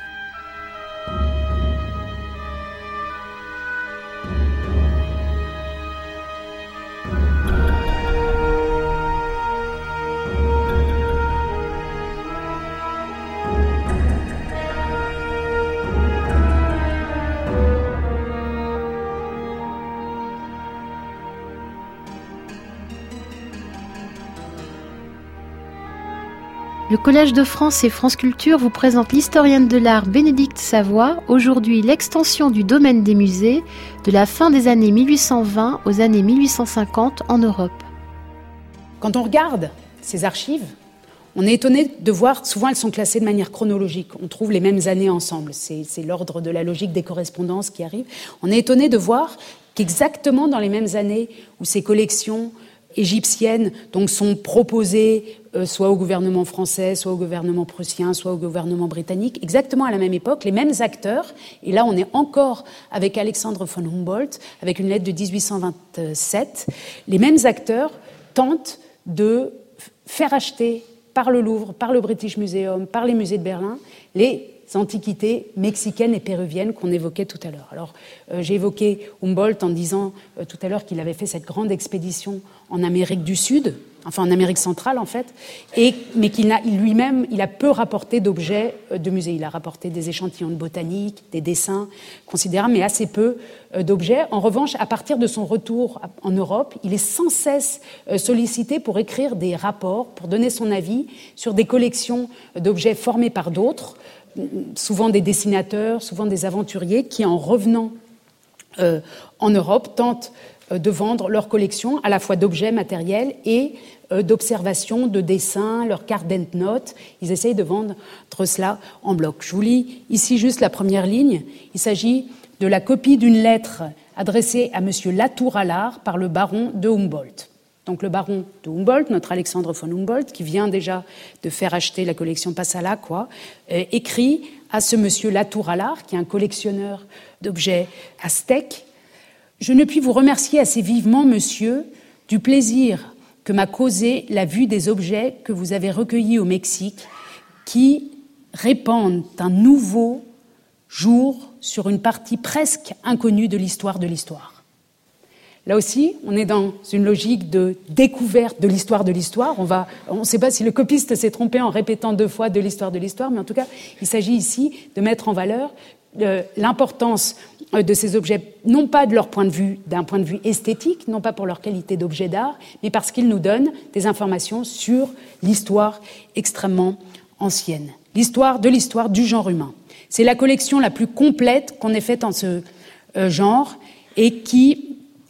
Le Collège de France et France Culture vous présente l'historienne de l'art Bénédicte Savoie, aujourd'hui l'extension du domaine des musées de la fin des années mille huit cent vingt aux années mille huit cent cinquante en Europe. Quand on regarde ces archives, on est étonné de voir, souvent elles sont classées de manière chronologique, on trouve les mêmes années ensemble, c'est, c'est l'ordre de la logique des correspondances qui arrive. On est étonné de voir qu'exactement dans les mêmes années où ces collections égyptiennes donc, sont proposées euh, soit au gouvernement français, soit au gouvernement prussien, soit au gouvernement britannique, exactement à la même époque, les mêmes acteurs, et là on est encore avec Alexandre von Humboldt, avec une lettre de dix-huit cent vingt-sept, les mêmes acteurs tentent de faire acheter par le Louvre, par le British Museum, par les musées de Berlin, les antiquités mexicaines et péruviennes qu'on évoquait tout à l'heure. Alors, euh, j'ai évoqué Humboldt en disant euh, tout à l'heure qu'il avait fait cette grande expédition en Amérique du Sud, enfin en Amérique centrale en fait, et, mais qu'il a il lui-même, il a peu rapporté d'objets euh, de musée. Il a rapporté des échantillons de botanique, des dessins considérables, mais assez peu euh, d'objets. En revanche, à partir de son retour en Europe, il est sans cesse euh, sollicité pour écrire des rapports, pour donner son avis sur des collections d'objets formés par d'autres, souvent des dessinateurs, souvent des aventuriers qui, en revenant euh, en Europe, tentent euh, de vendre leur collection à la fois d'objets matériels et euh, d'observations, de dessins, leurs cartes d'endnotes. Ils essayent de vendre cela en bloc. Je vous lis ici juste la première ligne. Il s'agit de la copie d'une lettre adressée à M. Latour-Allard par le baron de Humboldt. Donc le baron de Humboldt, notre Alexandre von Humboldt, qui vient déjà de faire acheter la collection Passalacqua, euh, écrit à ce monsieur Latour-Allard, qui est un collectionneur d'objets aztèques. Je ne puis vous remercier assez vivement, monsieur, du plaisir que m'a causé la vue des objets que vous avez recueillis au Mexique, qui répandent un nouveau jour sur une partie presque inconnue de l'histoire de l'histoire. Là aussi, on est dans une logique de découverte de l'histoire de l'histoire. On va, on ne sait pas si le copiste s'est trompé en répétant deux fois de l'histoire de l'histoire, mais en tout cas, il s'agit ici de mettre en valeur euh, l'importance euh, de ces objets, non pas de leur point de vue, d'un point de vue esthétique, non pas pour leur qualité d'objet d'art, mais parce qu'ils nous donnent des informations sur l'histoire extrêmement ancienne. L'histoire de l'histoire du genre humain. C'est la collection la plus complète qu'on ait faite en ce euh, genre et qui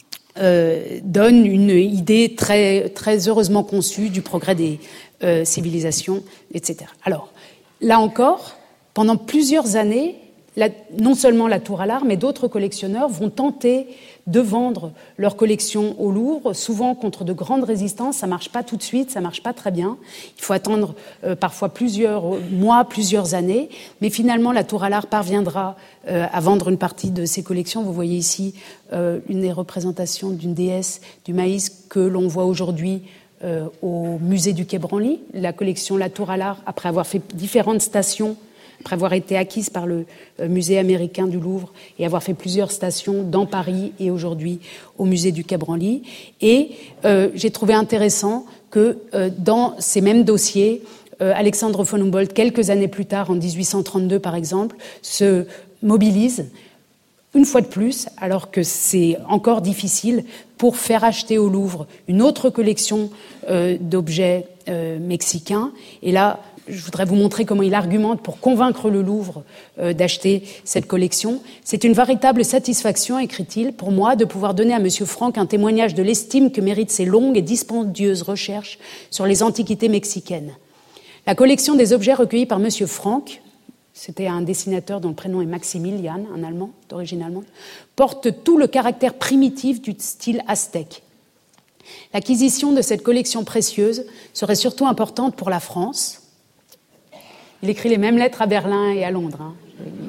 Euh, donne une idée très, très heureusement conçue du progrès des euh, civilisations, et cetera. Alors, là encore, pendant plusieurs années, la, non seulement la Tour à l'Art, mais d'autres collectionneurs vont tenter de vendre leur collection au Louvre, souvent contre de grandes résistances. Ça ne marche pas tout de suite, ça ne marche pas très bien. Il faut attendre euh, parfois plusieurs mois, plusieurs années. Mais finalement, la Tour à l'Art parviendra euh, à vendre une partie de ses collections. Vous voyez ici euh, une des représentations d'une déesse du maïs que l'on voit aujourd'hui euh, au musée du Quai Branly. La collection La Tour à l'Art, après avoir fait différentes stations, après avoir été acquise par le musée américain du Louvre et avoir fait plusieurs stations dans Paris et aujourd'hui au musée du Quai Branly. Et euh, j'ai trouvé intéressant que euh, dans ces mêmes dossiers, euh, Alexandre von Humboldt, quelques années plus tard, en dix-huit cent trente-deux par exemple, se mobilise une fois de plus, alors que c'est encore difficile, pour faire acheter au Louvre une autre collection euh, d'objets euh, mexicains. Et là, je voudrais vous montrer comment il argumente pour convaincre le Louvre euh, d'acheter cette collection. C'est une véritable satisfaction, écrit-il, pour moi, de pouvoir donner à M. Franck un témoignage de l'estime que méritent ses longues et dispendieuses recherches sur les antiquités mexicaines. La collection des objets recueillis par M. Franck, c'était un dessinateur dont le prénom est Maximilian, un Allemand, d'origine allemande, porte tout le caractère primitif du style aztèque. L'acquisition de cette collection précieuse serait surtout importante pour la France. Il écrit les mêmes lettres à Berlin et à Londres. Hein.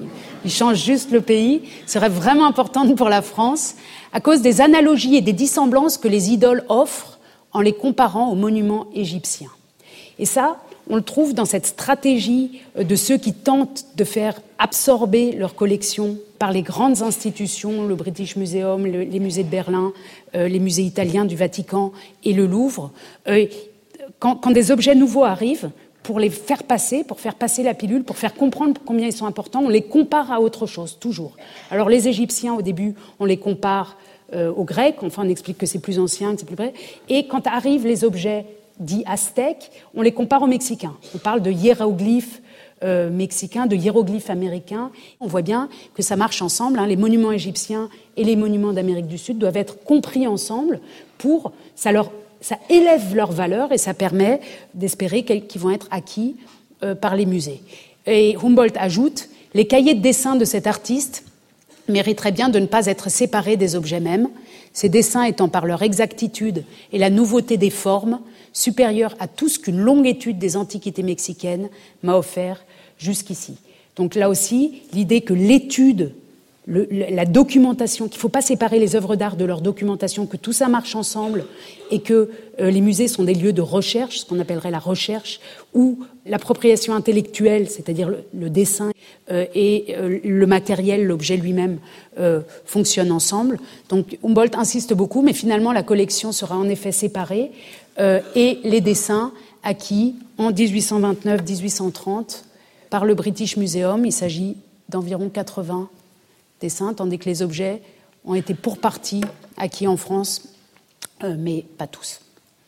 Il change juste le pays. Serait vraiment importante pour la France à cause des analogies et des dissemblances que les idoles offrent en les comparant aux monuments égyptiens. Et ça, on le trouve dans cette stratégie de ceux qui tentent de faire absorber leur collection par les grandes institutions, le British Museum, le, les musées de Berlin, euh, les musées italiens du Vatican et le Louvre. Euh, quand, quand des objets nouveaux arrivent, pour les faire passer, pour faire passer la pilule, pour faire comprendre combien ils sont importants, on les compare à autre chose, toujours. Alors les Égyptiens, au début, on les compare euh, aux Grecs, enfin on explique que c'est plus ancien, que c'est plus vrai, et quand arrivent les objets dits aztèques, on les compare aux Mexicains. On parle de hiéroglyphes euh, mexicains, de hiéroglyphes américains. On voit bien que ça marche ensemble, hein. Les monuments égyptiens et les monuments d'Amérique du Sud doivent être compris ensemble pour... ça leur Ça élève leur valeur et ça permet d'espérer qu'ils vont être acquis euh, par les musées. Et Humboldt ajoute, les cahiers de dessin de cet artiste mériteraient bien de ne pas être séparés des objets mêmes, ces dessins étant par leur exactitude et la nouveauté des formes supérieurs à tout ce qu'une longue étude des antiquités mexicaines m'a offert jusqu'ici. Donc là aussi, l'idée que l'étude Le, la documentation, qu'il ne faut pas séparer les œuvres d'art de leur documentation, que tout ça marche ensemble et que euh, les musées sont des lieux de recherche, ce qu'on appellerait la recherche, où l'appropriation intellectuelle, c'est-à-dire le, le dessin euh, et euh, le matériel, l'objet lui-même, euh, fonctionnent ensemble. Donc Humboldt insiste beaucoup, mais finalement la collection sera en effet séparée euh, et les dessins acquis en dix-huit cent vingt-neuf dix-huit cent trente par le British Museum, il s'agit d'environ quatre-vingts dessins, tandis que les objets ont été pour partie acquis en France, euh, mais pas tous.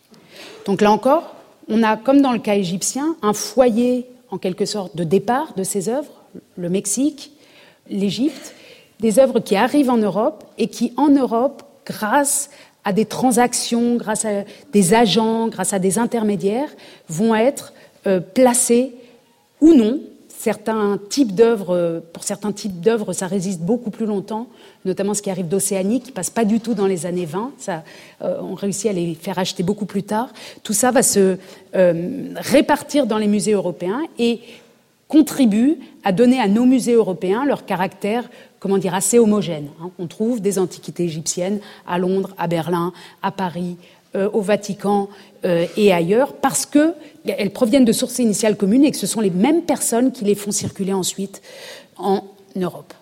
Donc là encore, on a, comme dans le cas égyptien, un foyer, en quelque sorte, de départ de ces œuvres, le Mexique, l'Égypte, des œuvres qui arrivent en Europe et qui, en Europe, grâce à des transactions, grâce à des agents, grâce à des intermédiaires, vont être euh, placées ou non. Certains types d'œuvres, pour certains types d'œuvres, ça résiste beaucoup plus longtemps, notamment ce qui arrive d'Océanie, qui ne passe pas du tout dans les années vingt. Ça, euh, on réussit à les faire acheter beaucoup plus tard. Tout ça va se euh, répartir dans les musées européens et contribue à donner à nos musées européens leur caractère comment dire, assez homogène. Hein. On trouve des antiquités égyptiennes à Londres, à Berlin, à Paris, euh, au Vatican euh, et ailleurs, parce qu'elles proviennent de sources initiales communes et que ce sont les mêmes personnes qui les font circuler ensuite en Europe.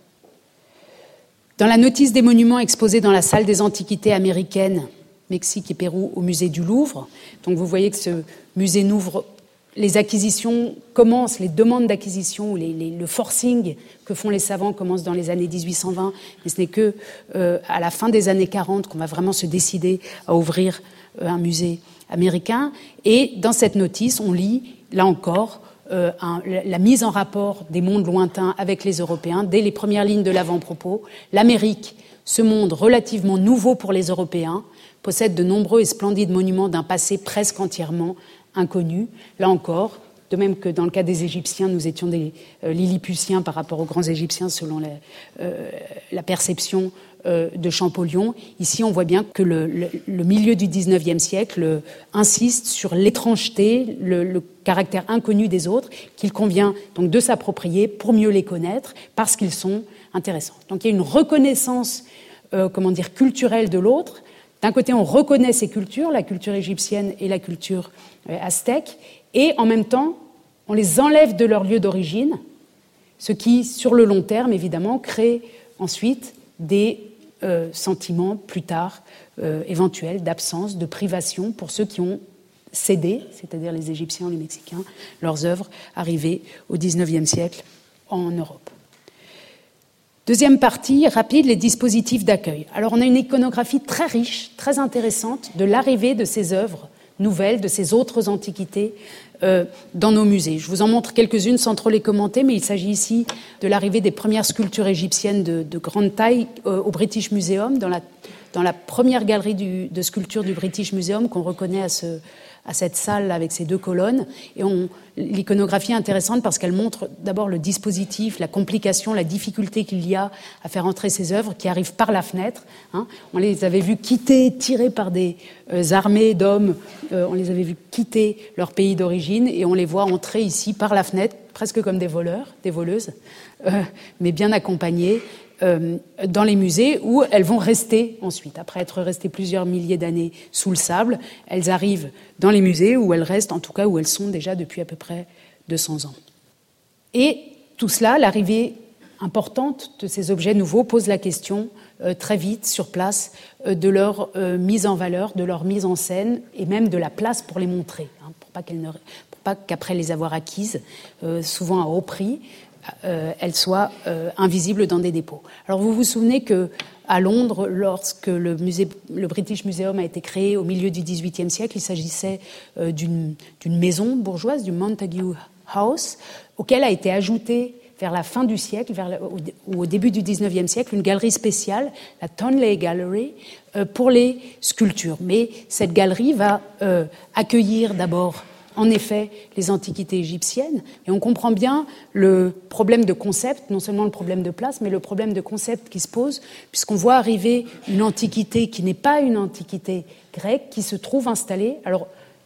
Dans la notice des monuments exposés dans la salle des antiquités américaines, Mexique et Pérou, au musée du Louvre, donc vous voyez que ce musée n'ouvre, les acquisitions commencent, les demandes d'acquisition, les, les, le forcing que font les savants commence dans les années dix-huit cent vingt, mais ce n'est que euh, à la fin des années quarante qu'on va vraiment se décider à ouvrir euh, un musée américain. Et dans cette notice, on lit, là encore, euh, un, la mise en rapport des mondes lointains avec les Européens, dès les premières lignes de l'avant-propos. L'Amérique, ce monde relativement nouveau pour les Européens, possède de nombreux et splendides monuments d'un passé presque entièrement inconnu. Là encore, de même que dans le cas des Égyptiens, nous étions des euh, Lilliputiens par rapport aux grands Égyptiens selon la, euh, la perception euh, de Champollion. Ici, on voit bien que le, le, le milieu du dix-neuvième siècle euh, insiste sur l'étrangeté, le, le caractère inconnu des autres, qu'il convient donc de s'approprier pour mieux les connaître, parce qu'ils sont intéressants. Donc il y a une reconnaissance, euh, comment dire, culturelle de l'autre. D'un côté, on reconnaît ces cultures, la culture égyptienne et la culture euh, aztèque, et en même temps, on les enlève de leur lieu d'origine, ce qui, sur le long terme, évidemment, crée ensuite des euh, sentiments plus tard euh, éventuels d'absence, de privation pour ceux qui ont cédé, c'est-à-dire les Égyptiens ou les Mexicains, leurs œuvres arrivées au dix-neuvième siècle en Europe. Deuxième partie, rapide, les dispositifs d'accueil. Alors on a une iconographie très riche, très intéressante de l'arrivée de ces œuvres nouvelles, de ces autres antiquités euh, dans nos musées. Je vous en montre quelques-unes sans trop les commenter, mais il s'agit ici de l'arrivée des premières sculptures égyptiennes de, de grande taille euh, au British Museum, dans la, dans la première galerie du, de sculpture du British Museum qu'on reconnaît à ce... à cette salle avec ces deux colonnes. Et on, l'iconographie est intéressante parce qu'elle montre d'abord le dispositif, la complication, la difficulté qu'il y a à faire entrer ces œuvres qui arrivent par la fenêtre. Hein. On les avait vus quitter, tirés par des euh, armées d'hommes, euh, on les avait vus quitter leur pays d'origine et on les voit entrer ici par la fenêtre, presque comme des voleurs, des voleuses, euh, mais bien accompagnés. Euh, dans les musées où elles vont rester ensuite. Après être restées plusieurs milliers d'années sous le sable, elles arrivent dans les musées où elles restent, en tout cas où elles sont déjà depuis à peu près deux cents ans. Et tout cela, l'arrivée importante de ces objets nouveaux pose la question euh, très vite sur place euh, de leur euh, mise en valeur, de leur mise en scène et même de la place pour les montrer, hein, pour pas qu'elles ne, pour pas qu'après les avoir acquises, euh, souvent à haut prix, Euh, elles soient euh, invisibles dans des dépôts. Alors vous vous souvenez qu'à Londres, lorsque le, musée, le British Museum a été créé au milieu du dix-huitième siècle, il s'agissait euh, d'une, d'une maison bourgeoise, du Montague House, auquel a été ajoutée vers la fin du siècle, vers la, ou au début du dix-neuvième siècle, une galerie spéciale, la Tonley Gallery, euh, pour les sculptures. Mais cette galerie va euh, accueillir d'abord en effet, les antiquités égyptiennes. Et on comprend bien le problème de concept, non seulement le problème de place, mais le problème de concept qui se pose, puisqu'on voit arriver une antiquité qui n'est pas une antiquité grecque, qui se trouve installée. Alors,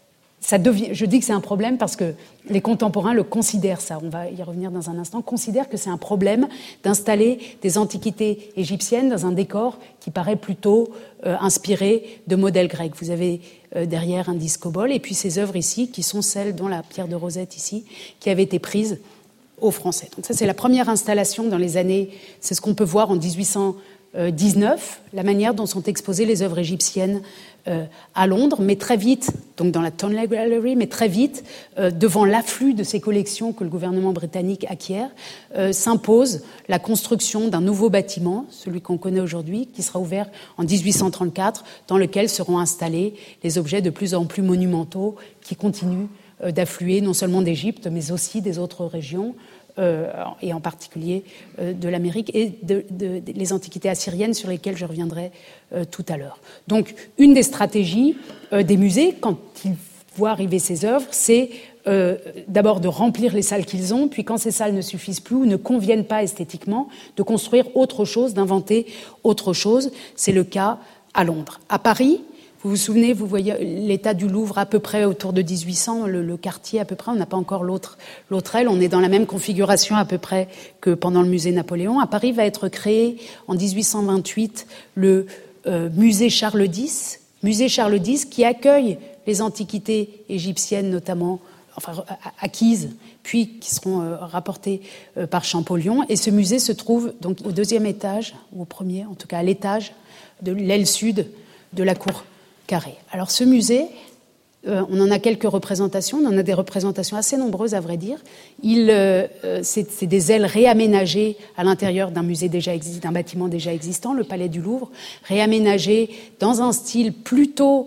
ça devient, je dis que c'est un problème parce que les contemporains le considèrent, ça, on va y revenir dans un instant, considèrent que c'est un problème d'installer des antiquités égyptiennes dans un décor qui paraît plutôt euh, inspiré de modèles grecs. Vous avez euh, derrière un discobole et puis ces œuvres ici, qui sont celles dont la pierre de Rosette ici, qui avait été prise aux Français. Donc ça, c'est la première installation dans les années, c'est ce qu'on peut voir en dix-huit cent dix-neuf, la manière dont sont exposées les œuvres égyptiennes euh, à Londres, mais très vite, donc dans la Tonley Gallery, mais très vite, euh, devant l'afflux de ces collections que le gouvernement britannique acquiert, euh, s'impose la construction d'un nouveau bâtiment, celui qu'on connaît aujourd'hui, qui sera ouvert en dix-huit cent trente-quatre, dans lequel seront installés les objets de plus en plus monumentaux qui continuent euh, d'affluer non seulement d'Égypte, mais aussi des autres régions, Euh, et en particulier euh, de l'Amérique et de, de, de, les antiquités assyriennes sur lesquelles je reviendrai euh, tout à l'heure. Donc, une des stratégies euh, des musées, quand ils voient arriver ces œuvres, c'est euh, d'abord de remplir les salles qu'ils ont, puis quand ces salles ne suffisent plus ou ne conviennent pas esthétiquement, de construire autre chose, d'inventer autre chose. C'est le cas à Londres. À Paris, Vous vous souvenez, vous voyez l'état du Louvre à peu près autour de dix-huit cents, le, le quartier à peu près, on n'a pas encore l'autre, l'autre aile, on est dans la même configuration à peu près que pendant le musée Napoléon. À Paris va être créé en dix-huit cent vingt-huit le euh, musée Charles X, musée Charles X qui accueille les antiquités égyptiennes notamment, enfin acquises, puis qui seront euh, rapportées euh, par Champollion. Et ce musée se trouve donc au deuxième étage, ou au premier, en tout cas à l'étage de l'aile sud de la cour carrée. Alors ce musée, euh, on en a quelques représentations, on en a des représentations assez nombreuses à vrai dire. Il, euh, c'est, c'est des ailes réaménagées à l'intérieur d'un musée déjà existant, d'un bâtiment déjà existant, le Palais du Louvre, réaménagées dans un style plutôt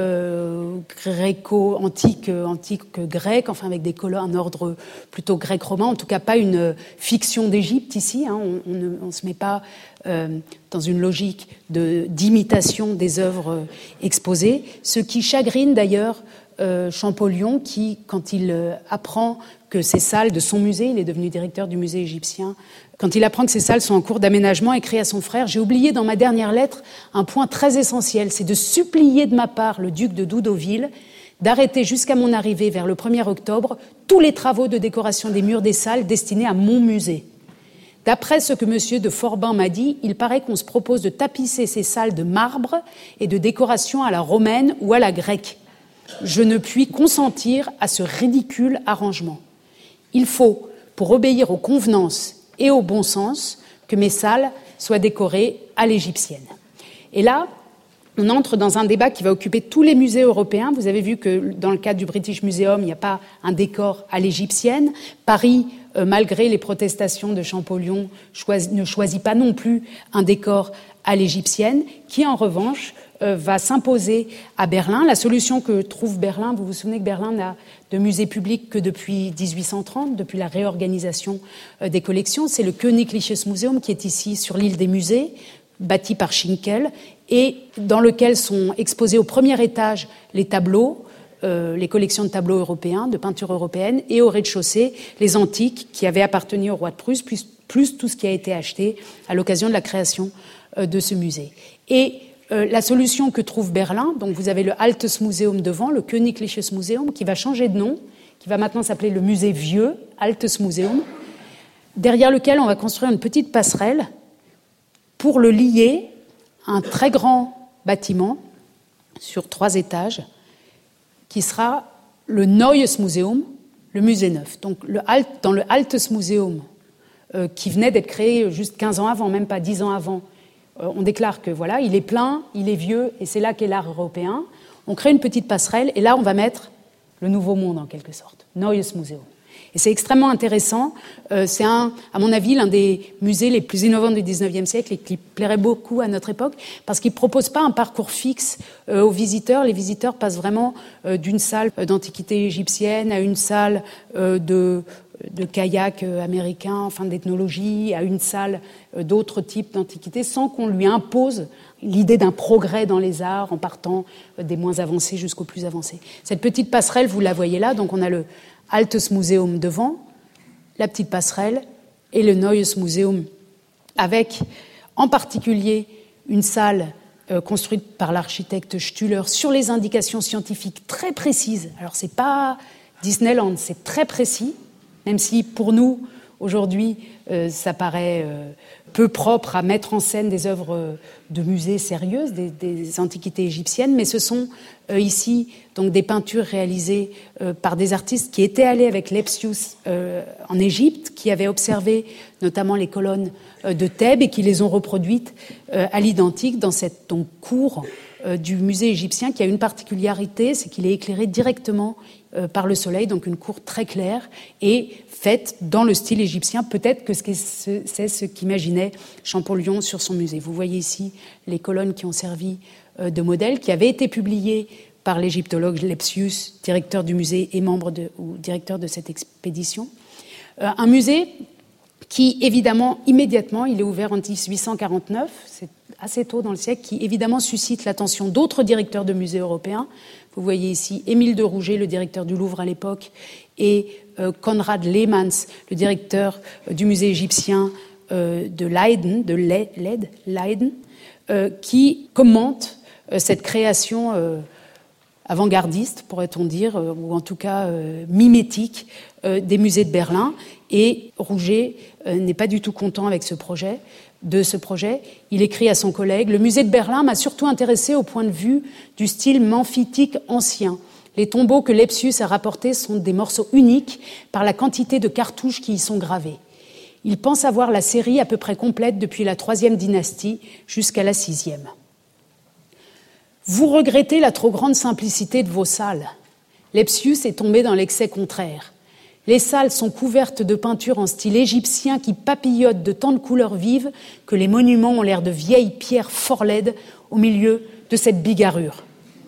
euh, gréco, antique, antique grec, enfin avec des colonnes, un ordre plutôt grec-romain, en tout cas pas une fiction d'Égypte ici, hein, on, on ne se met pas Euh, dans une logique de, d'imitation des œuvres euh, exposées, ce qui chagrine d'ailleurs euh, Champollion qui, quand il euh, apprend que ces salles de son musée, il est devenu directeur du musée égyptien, quand il apprend que ces salles sont en cours d'aménagement, écrit à son frère « J'ai oublié dans ma dernière lettre un point très essentiel, c'est de supplier de ma part le duc de Doudeauville d'arrêter jusqu'à mon arrivée vers le premier octobre tous les travaux de décoration des murs des salles destinés à mon musée. D'après ce que M. de Forbin m'a dit, il paraît qu'on se propose de tapisser ces salles de marbre et de décoration à la romaine ou à la grecque. Je ne puis consentir à ce ridicule arrangement. Il faut, pour obéir aux convenances et au bon sens, que mes salles soient décorées à l'égyptienne. » Et là, on entre dans un débat qui va occuper tous les musées européens. Vous avez vu que dans le cadre du British Museum, il n'y a pas un décor à l'égyptienne. Paris, euh, malgré les protestations de Champollion, choisit, ne choisit pas non plus un décor à l'égyptienne, qui en revanche euh, va s'imposer à Berlin. La solution que trouve Berlin, vous vous souvenez que Berlin n'a de musée public que depuis dix-huit cent trente, depuis la réorganisation euh, des collections. C'est le Königliches Museum qui est ici sur l'île des musées, bâti par Schinkel, et dans lequel sont exposés au premier étage les tableaux, euh, les collections de tableaux européens, de peinture européenne, et au rez-de-chaussée les antiques qui avaient appartenu au roi de Prusse, plus, plus tout ce qui a été acheté à l'occasion de la création euh, de ce musée. Et euh, la solution que trouve Berlin, donc vous avez le Altes Museum devant, le Königliches Museum, qui va changer de nom, qui va maintenant s'appeler le musée vieux, Altes Museum, derrière lequel on va construire une petite passerelle pour le lier à un très grand bâtiment sur trois étages qui sera le Neues Museum, le musée neuf. Donc le Alt, dans le Altes Museum, euh, qui venait d'être créé juste quinze ans avant, même pas dix ans avant, euh, on déclare que voilà, il est plein, il est vieux, et c'est là qu'est l'art européen. On crée une petite passerelle, et là on va mettre le nouveau monde en quelque sorte, Neues Museum. Et c'est extrêmement intéressant. Euh, c'est, un, à mon avis, l'un des musées les plus innovants du dix-neuvième siècle et qui plairait beaucoup à notre époque parce qu'il ne propose pas un parcours fixe euh, aux visiteurs. Les visiteurs passent vraiment euh, d'une salle d'antiquité égyptienne à une salle euh, de, de kayak euh, américain, enfin d'ethnologie, à une salle euh, d'autres types d'antiquité sans qu'on lui impose l'idée d'un progrès dans les arts en partant euh, des moins avancés jusqu'aux plus avancés. Cette petite passerelle, vous la voyez là, donc on a le Altes Museum devant, la petite passerelle et le Neues Museum, avec en particulier une salle euh, construite par l'architecte Stüler sur les indications scientifiques très précises. Alors c'est pas Disneyland, c'est très précis, même si pour nous aujourd'hui euh, ça paraît euh, peu propre à mettre en scène des œuvres de musée sérieuses, des, des antiquités égyptiennes, mais ce sont euh, ici donc des peintures réalisées euh, par des artistes qui étaient allés avec Lepsius euh, en Égypte, qui avaient observé notamment les colonnes euh, de Thèbes et qui les ont reproduites euh, à l'identique dans cette donc, cour euh, du musée égyptien qui a une particularité, c'est qu'il est éclairé directement euh, par le soleil, donc une cour très claire et faite dans le style égyptien, peut-être que c'est ce qu'imaginait Champollion sur son musée. Vous voyez ici les colonnes qui ont servi euh, de modèle, qui avaient été publiées par l'égyptologue Lepsius, directeur du musée et membre de, ou directeur de cette expédition. Euh, un musée qui, évidemment, immédiatement, il est ouvert en dix-huit cent quarante-neuf, c'est assez tôt dans le siècle, qui, évidemment, suscite l'attention d'autres directeurs de musées européens. Vous voyez ici Émile de Rouget, le directeur du Louvre à l'époque, et euh, Konrad Lehmanns, le directeur euh, du musée égyptien euh, de Leiden, de Leyde, Leiden, euh, qui commentent euh, cette création euh, avant-gardiste, pourrait-on dire, euh, ou en tout cas euh, mimétique euh, des musées de Berlin. Et Rouget euh, n'est pas du tout content avec ce projet, de ce projet. Il écrit à son collègue « Le musée de Berlin m'a surtout intéressé au point de vue du style memphitique ancien. Les tombeaux que Lepsius a rapportés sont des morceaux uniques par la quantité de cartouches qui y sont gravées. Il pense avoir la série à peu près complète depuis la troisième dynastie jusqu'à la sixième. Vous regrettez la trop grande simplicité de vos salles. Lepsius est tombé dans l'excès contraire. Les salles sont couvertes de peintures en style égyptien qui papillotent de tant de couleurs vives que les monuments ont l'air de vieilles pierres fort laides au milieu de cette bigarrure.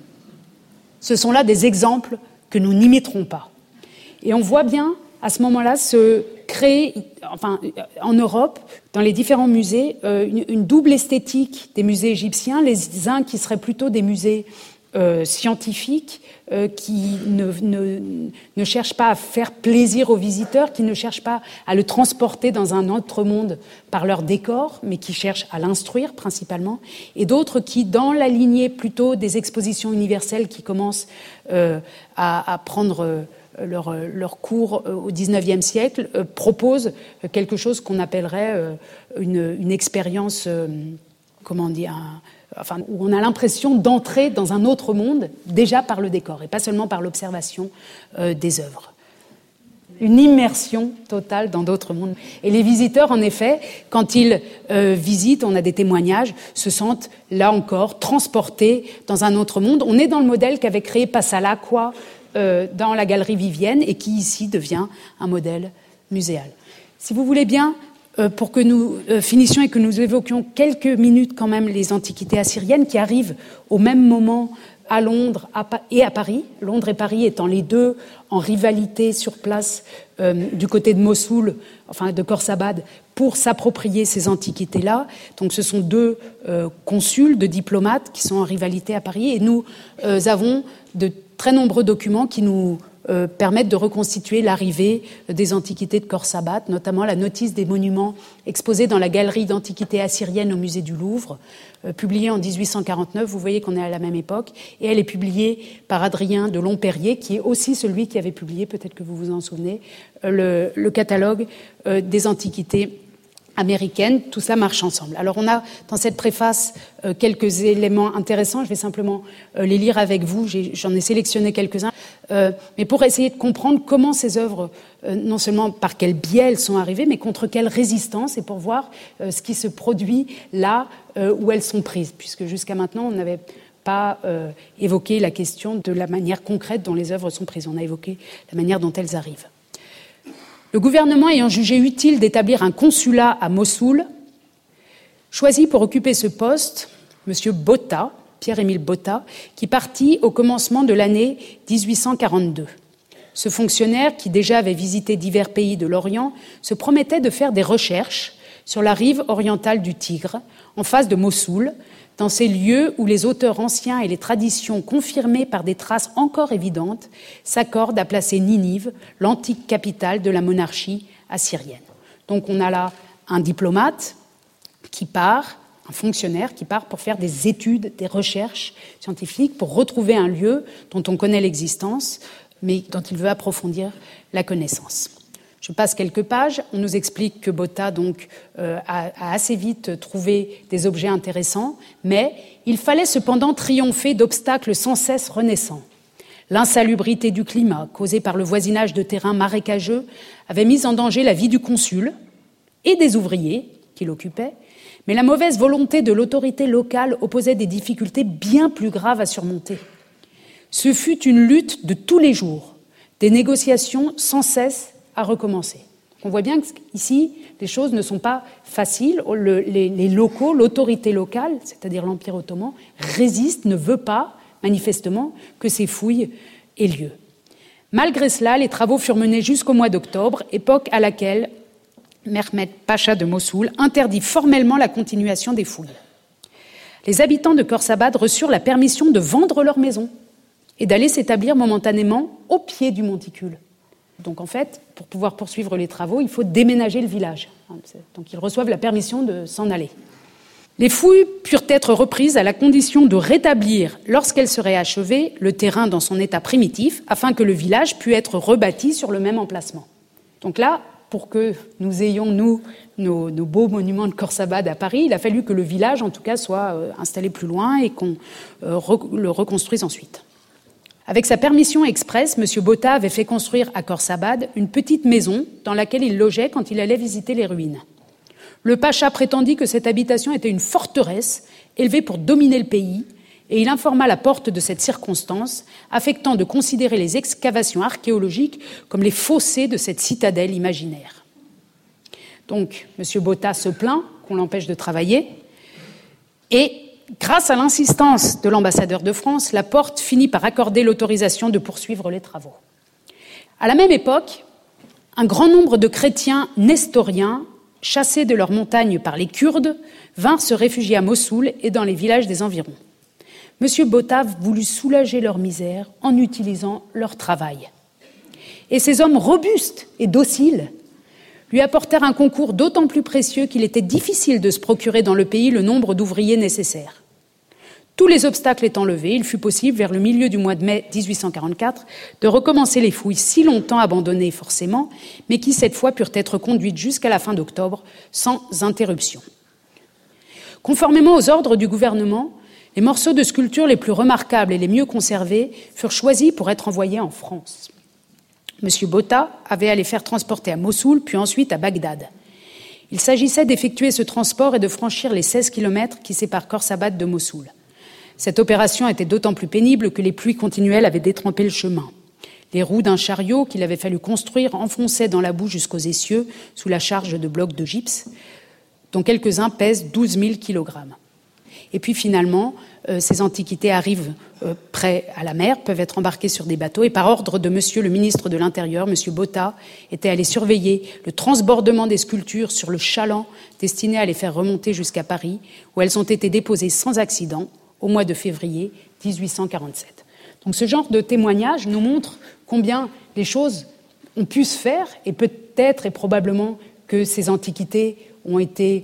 Ce sont là des exemples que nous n'imiterons pas. » Et on voit bien, à ce moment-là, se créer, enfin, en Europe, dans les différents musées, euh, une, une double esthétique des musées égyptiens, les uns qui seraient plutôt des musées euh, scientifiques, euh, qui ne, ne, ne cherchent pas à faire plaisir aux visiteurs, qui ne cherchent pas à le transporter dans un autre monde par leur décor, mais qui cherchent à l'instruire principalement, et d'autres qui, dans la lignée plutôt des expositions universelles qui commencent euh, à, à prendre euh, leur, leur cours euh, au dix-neuvième siècle, euh, proposent quelque chose qu'on appellerait euh, une, une expérience, euh, comment dire, un, enfin, où on a l'impression d'entrer dans un autre monde, déjà par le décor, et pas seulement par l'observation euh, des œuvres. Une immersion totale dans d'autres mondes. Et les visiteurs, en effet, quand ils euh, visitent, on a des témoignages, se sentent, là encore, transportés dans un autre monde. On est dans le modèle qu'avait créé Passalacqua euh, dans la galerie Vivienne, et qui, ici, devient un modèle muséal. Si vous voulez bien, euh, pour que nous euh, finissions et que nous évoquions quelques minutes quand même les antiquités assyriennes qui arrivent au même moment à Londres et à Paris, Londres et Paris étant les deux en rivalité sur place euh, du côté de Mossoul, enfin de Khorsabad, pour s'approprier ces antiquités-là. Donc ce sont deux euh, consuls, de diplomates qui sont en rivalité à Paris, et nous euh, avons de très nombreux documents qui nous euh, permettent de reconstituer l'arrivée des antiquités de Khorsabad, notamment la notice des monuments exposée dans la galerie d'antiquités assyriennes au musée du Louvre, euh, publiée en dix-huit cent quarante-neuf, vous voyez qu'on est à la même époque, et elle est publiée par Adrien de Lomperrier, qui est aussi celui qui avait publié, peut-être que vous vous en souvenez, euh, le, le catalogue euh, des antiquités américaine, tout ça marche ensemble. Alors on a dans cette préface euh, quelques éléments intéressants, je vais simplement euh, les lire avec vous, J'ai, j'en ai sélectionné quelques-uns, euh, mais pour essayer de comprendre comment ces œuvres, euh, non seulement par quel biais elles sont arrivées, mais contre quelle résistance, et pour voir euh, ce qui se produit là euh, où elles sont prises, puisque jusqu'à maintenant on n'avait pas euh, évoqué la question de la manière concrète dont les œuvres sont prises, on a évoqué la manière dont elles arrivent. Le gouvernement ayant jugé utile d'établir un consulat à Mossoul, choisit pour occuper ce poste M. Botta, Pierre-Émile Botta, qui partit au commencement de l'année dix-huit cent quarante-deux. Ce fonctionnaire, qui déjà avait visité divers pays de l'Orient, se promettait de faire des recherches sur la rive orientale du Tigre, en face de Mossoul, dans ces lieux où les auteurs anciens et les traditions confirmées par des traces encore évidentes s'accordent à placer Ninive, l'antique capitale de la monarchie assyrienne. Donc on a là un diplomate qui part, un fonctionnaire qui part pour faire des études, des recherches scientifiques, pour retrouver un lieu dont on connaît l'existence, mais dont il veut approfondir la connaissance. Je passe quelques pages. On nous explique que Botta donc, euh, a, a assez vite trouvé des objets intéressants, mais il fallait cependant triompher d'obstacles sans cesse renaissants. L'insalubrité du climat, causée par le voisinage de terrains marécageux, avait mis en danger la vie du consul et des ouvriers qui l'occupaient, mais la mauvaise volonté de l'autorité locale opposait des difficultés bien plus graves à surmonter. Ce fut une lutte de tous les jours, des négociations sans cesse à recommencer. On voit bien qu'ici, les choses ne sont pas faciles. Le, les, les locaux, l'autorité locale, c'est-à-dire l'Empire ottoman, résiste, ne veut pas, manifestement, que ces fouilles aient lieu. Malgré cela, les travaux furent menés jusqu'au mois d'octobre, époque à laquelle Mehmed Pacha de Mossoul interdit formellement la continuation des fouilles. Les habitants de Khorsabad reçurent la permission de vendre leur maison et d'aller s'établir momentanément au pied du monticule. Donc en fait, pour pouvoir poursuivre les travaux, il faut déménager le village. Donc ils reçoivent la permission de s'en aller. Les fouilles purent être reprises à la condition de rétablir, lorsqu'elles seraient achevées, le terrain dans son état primitif, afin que le village puisse être rebâti sur le même emplacement. Donc là, pour que nous ayons, nous, nos, nos beaux monuments de Khorsabad à Paris, il a fallu que le village, en tout cas, soit euh, installé plus loin et qu'on euh, re- le reconstruise ensuite. Avec sa permission expresse, M. Botta avait fait construire à Khorsabad une petite maison dans laquelle il logeait quand il allait visiter les ruines. Le pacha prétendit que cette habitation était une forteresse élevée pour dominer le pays, et il informa la porte de cette circonstance, affectant de considérer les excavations archéologiques comme les fossés de cette citadelle imaginaire. Donc, M. Botta se plaint qu'on l'empêche de travailler, et grâce à l'insistance de l'ambassadeur de France, la porte finit par accorder l'autorisation de poursuivre les travaux. À la même époque, un grand nombre de chrétiens nestoriens, chassés de leurs montagnes par les Kurdes, vinrent se réfugier à Mossoul et dans les villages des environs. M. Botta voulut soulager leur misère en utilisant leur travail. Et ces hommes robustes et dociles lui apportèrent un concours d'autant plus précieux qu'il était difficile de se procurer dans le pays le nombre d'ouvriers nécessaires. Tous les obstacles étant levés, il fut possible, vers le milieu du mois de mai dix-huit cent quarante-quatre, de recommencer les fouilles si longtemps abandonnées forcément, mais qui cette fois purent être conduites jusqu'à la fin d'octobre sans interruption. Conformément aux ordres du gouvernement, les morceaux de sculpture les plus remarquables et les mieux conservés furent choisis pour être envoyés en France. M. Botta avait à les faire transporter à Mossoul, puis ensuite à Bagdad. Il s'agissait d'effectuer ce transport et de franchir les seize kilomètres qui séparent Khorsabad de Mossoul. Cette opération était d'autant plus pénible que les pluies continuelles avaient détrempé le chemin. Les roues d'un chariot qu'il avait fallu construire enfonçaient dans la boue jusqu'aux essieux sous la charge de blocs de gypse, dont quelques-uns pèsent douze mille kilogrammes. Et puis finalement, euh, ces antiquités arrivent euh, près à la mer, peuvent être embarquées sur des bateaux, et par ordre de monsieur le ministre de l'Intérieur, monsieur Botta, était allé surveiller le transbordement des sculptures sur le chaland destiné à les faire remonter jusqu'à Paris, où elles ont été déposées sans accident au mois de février dix-huit cent quarante-sept. Donc ce genre de témoignage nous montre combien les choses ont pu se faire, et peut-être et probablement que ces antiquités ont été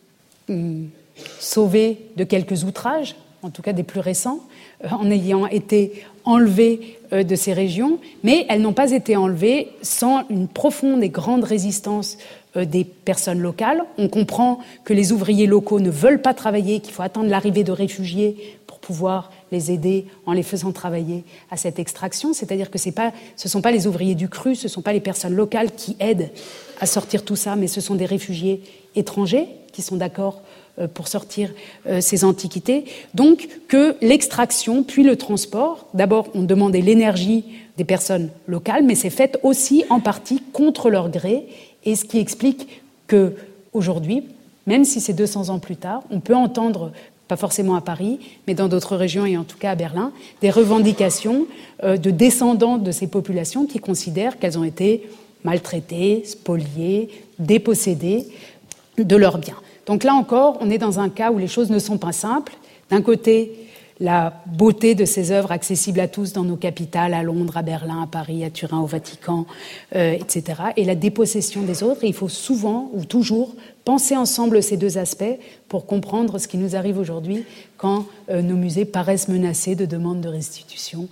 hum, sauvées de quelques outrages, en tout cas des plus récents, euh, en ayant été enlevées euh, de ces régions, mais elles n'ont pas été enlevées sans une profonde et grande résistance euh, des personnes locales. On comprend que les ouvriers locaux ne veulent pas travailler, qu'il faut attendre l'arrivée de réfugiés pour pouvoir les aider en les faisant travailler à cette extraction. C'est-à-dire que c'est pas, ce ne sont pas les ouvriers du cru, ce ne sont pas les personnes locales qui aident à sortir tout ça, mais ce sont des réfugiés étrangers qui sont d'accord pour sortir euh, ces antiquités. Donc que l'extraction puis le transport, d'abord on demandait l'énergie des personnes locales, mais c'est fait aussi en partie contre leur gré, et ce qui explique qu'aujourd'hui, même si c'est deux cents ans plus tard, on peut entendre, pas forcément à Paris, mais dans d'autres régions et en tout cas à Berlin, des revendications euh, de descendants de ces populations qui considèrent qu'elles ont été maltraitées, spoliées, dépossédées de leurs biens. Donc là encore, on est dans un cas où les choses ne sont pas simples. D'un côté, la beauté de ces œuvres accessibles à tous dans nos capitales, à Londres, à Berlin, à Paris, à Turin, au Vatican, euh, et cetera. Et la dépossession des autres. Et il faut souvent, ou toujours, penser ensemble ces deux aspects pour comprendre ce qui nous arrive aujourd'hui quand euh, nos musées paraissent menacés de demandes de restitution.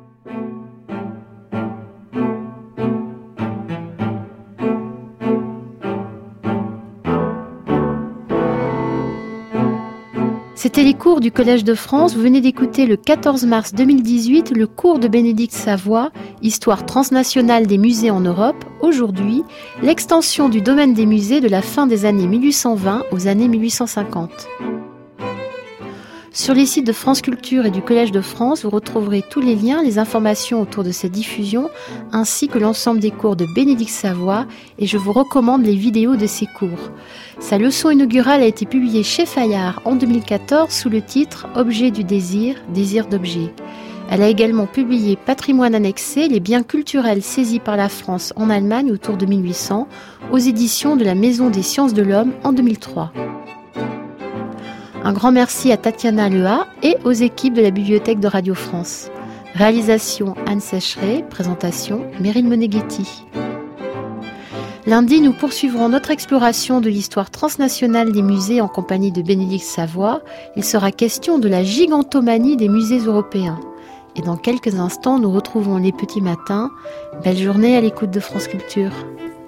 C'était les cours du Collège de France. Vous venez d'écouter le quatorze mars deux mille dix-huit le cours de Bénédicte Savoie, Histoire transnationale des musées en Europe. Aujourd'hui, l'extension du domaine des musées de la fin des années mille huit cent vingt aux années mille huit cent cinquante. Sur les sites de France Culture et du Collège de France, vous retrouverez tous les liens, les informations autour de cette diffusion, ainsi que l'ensemble des cours de Bénédicte Savoie, et je vous recommande les vidéos de ces cours. Sa leçon inaugurale a été publiée chez Fayard en deux mille quatorze sous le titre « Objet du désir, désir d'objet ». Elle a également publié « Patrimoine annexé, les biens culturels saisis par la France en Allemagne autour de mille huit cents » aux éditions de la Maison des Sciences de l'Homme en deux mille trois. Un grand merci à Tatiana Leha et aux équipes de la Bibliothèque de Radio France. Réalisation Anne Sécheret, présentation Meryl Moneghetti. Lundi, nous poursuivrons notre exploration de l'histoire transnationale des musées en compagnie de Bénédicte Savoie. Il sera question de la gigantomanie des musées européens. Et dans quelques instants, nous retrouvons les petits matins. Belle journée à l'écoute de France Culture.